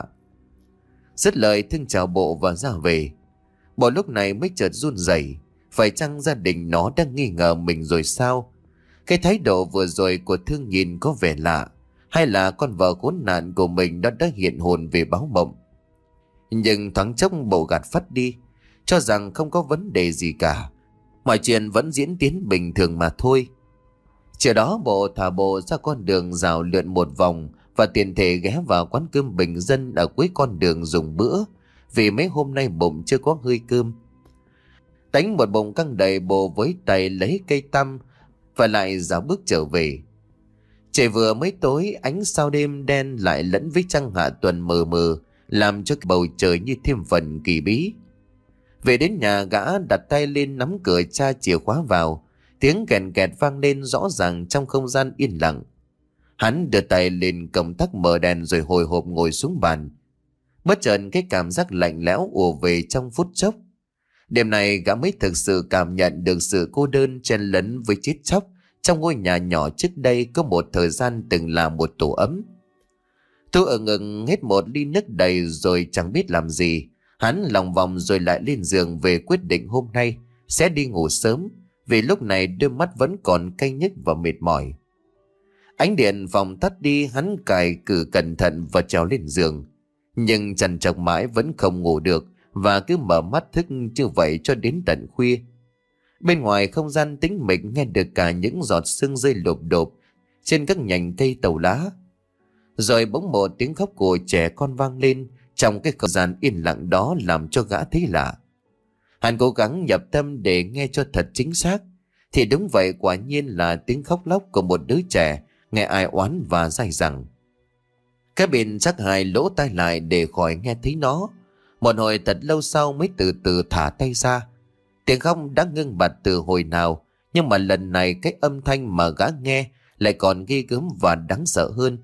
Dứt lời, Thương chào bộ và ra về. Bộ lúc này mới chợt run rẩy. Phải chăng gia đình nó đang nghi ngờ mình rồi sao? Cái thái độ vừa rồi của Thương nhìn có vẻ lạ. Hay là con vợ khốn nạn của mình nó đã hiện hồn về báo mộng? Nhưng thoáng chốc bộ gạt phắt đi, cho rằng không có vấn đề gì cả. Mọi chuyện vẫn diễn tiến bình thường mà thôi. Chiều đó bộ thả bộ ra con đường rào lượn một vòng và tiện thể ghé vào quán cơm bình dân ở cuối con đường dùng bữa, vì mấy hôm nay bụng chưa có hơi cơm. Đánh một bụng căng đầy, bồ với tay lấy cây tăm và lại dạo bước trở về. Trời vừa mới tối, ánh sao đêm đen lại lẫn với trăng hạ tuần mờ mờ, làm cho bầu trời như thêm phần kỳ bí. Về đến nhà, gã đặt tay lên nắm cửa tra chìa khóa vào. Tiếng kèn kẹt vang lên rõ ràng trong không gian yên lặng. Hắn đưa tay lên công tắc mở đèn rồi hồi hộp ngồi xuống bàn. Bất chợt cái cảm giác lạnh lẽo ùa về trong phút chốc. Đêm này gã mới thực sự cảm nhận được sự cô đơn chen lấn với chết chóc trong ngôi nhà nhỏ trước đây có một thời gian từng là một tổ ấm. Thu ở ngực hết một ly nước đầy rồi chẳng biết làm gì. Hắn lòng vòng rồi lại lên giường về quyết định hôm nay sẽ đi ngủ sớm, vì lúc này đôi mắt vẫn còn cay nhức và mệt mỏi. Ánh điện phòng tắt đi, hắn cài cử cẩn thận và trèo lên giường. Nhưng trằn trọc mãi vẫn không ngủ được, và cứ mở mắt thức như vậy cho đến tận khuya. Bên ngoài không gian tĩnh mịch, nghe được cả những giọt sương rơi lộp đột trên các nhành cây tàu lá. Rồi bỗng một tiếng khóc của trẻ con vang lên trong cái không gian yên lặng đó, làm cho gã thấy lạ. Hắn cố gắng nhập tâm để nghe cho thật chính xác, thì đúng vậy, quả nhiên là tiếng khóc lóc của một đứa trẻ nghe ai oán và dai dẳng. Cái bên chắc hai lỗ tai lại để khỏi nghe thấy nó. Một hồi thật lâu sau mới từ từ thả tay ra. Tiếng khóc đã ngưng bặt từ hồi nào, nhưng mà lần này cái âm thanh mà gã nghe lại còn ghê gớm và đáng sợ hơn.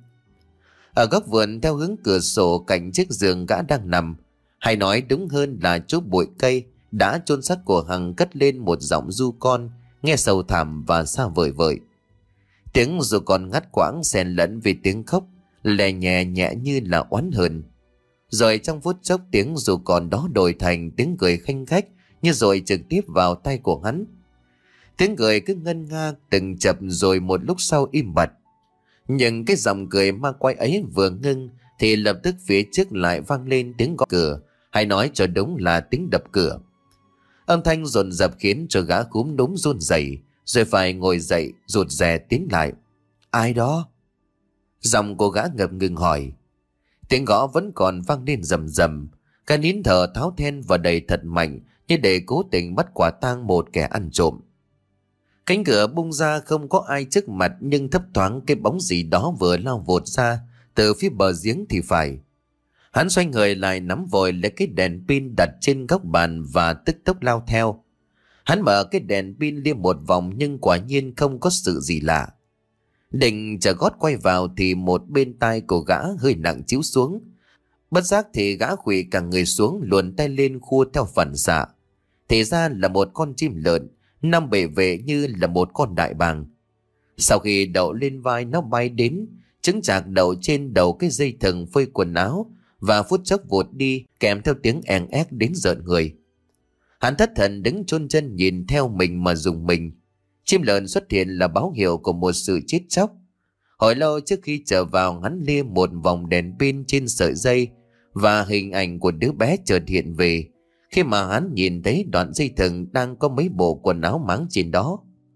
Ở góc vườn theo hướng cửa sổ cạnh chiếc giường gã đang nằm, hay nói đúng hơn là chỗ bụi cây đã chôn xác của Hằng, cất lên một giọng ru con nghe sầu thảm và xa vời vợi. Tiếng ru con ngắt quãng xen lẫn với tiếng khóc lè nhẹ nhẹ như là oán hờn. Rồi trong phút chốc, tiếng ru con đó đổi thành tiếng cười khanh khách như rồi trực tiếp vào tay của hắn. Tiếng cười cứ ngân nga từng chập rồi một lúc sau im bặt. Nhưng cái giọng cười ma quái ấy vừa ngưng thì lập tức phía trước lại vang lên tiếng gõ cửa, hay nói cho đúng là tiếng đập cửa. Âm thanh dồn dập khiến cho gã cúm núm run rẩy, rồi phải ngồi dậy rụt rè tiến lại. Ai đó? Giọng của gã ngập ngừng hỏi. Tiếng gõ vẫn còn vang lên rầm rầm. Gã nín thở tháo then và đẩy thật mạnh như để cố tình bắt quả tang một kẻ ăn trộm. Cánh cửa bung ra, không có ai trước mặt, nhưng thấp thoáng cái bóng gì đó vừa lao vụt ra từ phía bờ giếng thì phải. Hắn xoay người lại, nắm vội lấy cái đèn pin đặt trên góc bàn và tức tốc lao theo. Hắn mở cái đèn pin liếc một vòng nhưng quả nhiên không có sự gì lạ. Định chờ gót quay vào thì một bên tai của gã hơi nặng chiếu xuống. Bất giác thì gã khuỵu cả người xuống, luồn tay lên khua theo phản xạ. Thì ra là một con chim lợn, năm bề vệ như là một con đại bàng. Sau khi đậu lên vai, nó bay đến, chứng chạc đậu trên đầu cái dây thừng phơi quần áo, và phút chốc vụt đi kèm theo tiếng èn ét đến rợn người. Hắn thất thần đứng chôn chân nhìn theo mình mà rùng mình. Chim lợn xuất hiện là báo hiệu của một sự chết chóc. Hồi lâu trước khi trở vào, hắn lia một vòng đèn pin trên sợi dây, và hình ảnh của đứa bé chợt hiện về khi mà hắn nhìn thấy đoạn dây thừng đang có mấy bộ quần áo máng trên đó.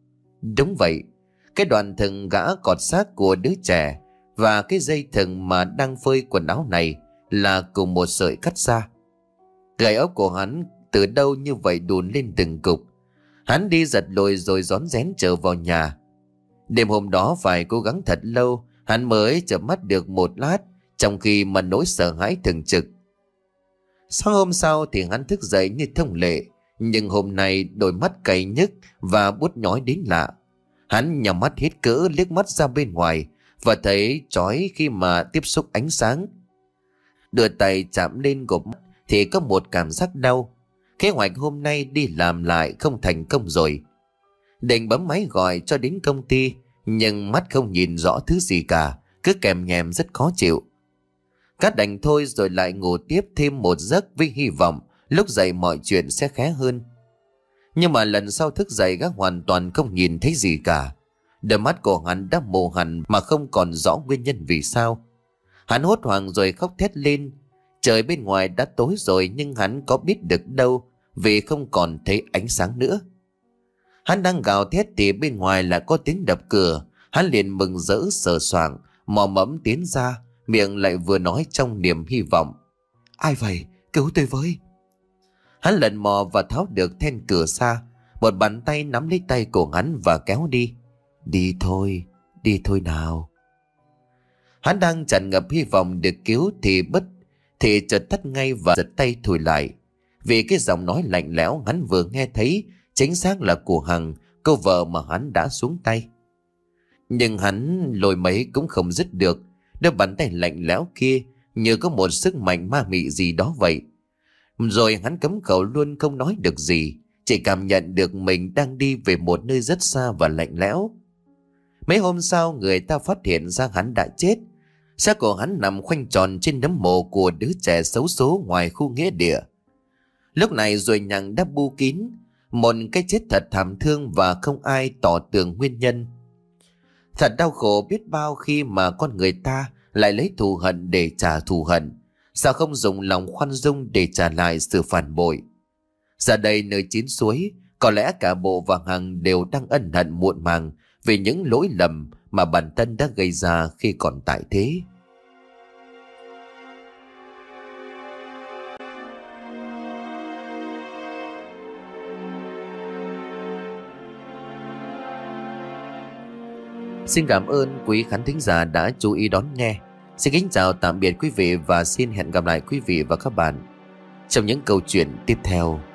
Đúng vậy, cái đoạn thừng gã cọt xác của đứa trẻ và cái dây thừng mà đang phơi quần áo này là cùng một sợi cắt ra. Gai ốc của hắn từ đâu như vậy đùn lên từng cục. Hắn đi giật lùi rồi rón rén trở vào nhà. Đêm hôm đó phải cố gắng thật lâu hắn mới chợp mắt được một lát, trong khi mà nỗi sợ hãi thường trực. Sáng hôm sau thì hắn thức dậy như thông lệ, nhưng hôm nay đôi mắt cay nhức và buốt nhói đến lạ. Hắn nhắm mắt hết cỡ liếc mắt ra bên ngoài và thấy chói khi mà tiếp xúc ánh sáng. Đưa tay chạm lên gộp mắt thì có một cảm giác đau. Kế hoạch hôm nay đi làm lại không thành công rồi. Định bấm máy gọi cho đến công ty, nhưng mắt không nhìn rõ thứ gì cả, cứ kèm nhèm rất khó chịu. Cát đành thôi rồi lại ngủ tiếp thêm một giấc với hy vọng lúc dậy mọi chuyện sẽ khá hơn. Nhưng mà lần sau thức dậy gã hoàn toàn không nhìn thấy gì cả. Đôi mắt của hắn đã mù hẳn mà không còn rõ nguyên nhân vì sao. Hắn hốt hoảng rồi khóc thét lên. Trời bên ngoài đã tối rồi nhưng hắn có biết được đâu, vì không còn thấy ánh sáng nữa. Hắn đang gào thét thì bên ngoài lại có tiếng đập cửa. Hắn liền mừng rỡ sờ soạng mò mẫm tiến ra miệng lại vừa nói trong niềm hy vọng. Ai vậy? Cứu tôi với. Hắn lần mò và tháo được then cửa xa. Một bàn tay nắm lấy tay của hắn và kéo đi. Đi thôi, đi thôi nào. Hắn đang tràn ngập hy vọng được cứu thì bất thì chợt tắt ngay và giật tay thổi lại. Vì cái giọng nói lạnh lẽo hắn vừa nghe thấy chính xác là của Hằng, cô vợ mà hắn đã xuống tay. Nhưng hắn lôi mấy cũng không dứt được. Đôi bàn tay lạnh lẽo kia như có một sức mạnh ma mị gì đó vậy. Rồi hắn cấm khẩu luôn không nói được gì, chỉ cảm nhận được mình đang đi về một nơi rất xa và lạnh lẽo. Mấy hôm sau người ta phát hiện ra hắn đã chết. Xác của hắn nằm khoanh tròn trên nấm mộ của đứa trẻ xấu số ngoài khu nghĩa địa. Lúc này rồi nhằng đã bu kín, một cái chết thật thảm thương và không ai tỏ tường nguyên nhân. Thật đau khổ biết bao khi mà con người ta lại lấy thù hận để trả thù hận. Sao không dùng lòng khoan dung để trả lại sự phản bội? Giờ đây nơi chín suối, có lẽ cả Bộ và Hằng đều đang ân hận muộn màng vì những lỗi lầm mà bản thân đã gây ra khi còn tại thế. Xin cảm ơn quý khán thính giả đã chú ý đón nghe. Xin kính chào tạm biệt quý vị và xin hẹn gặp lại quý vị và các bạn trong những câu chuyện tiếp theo.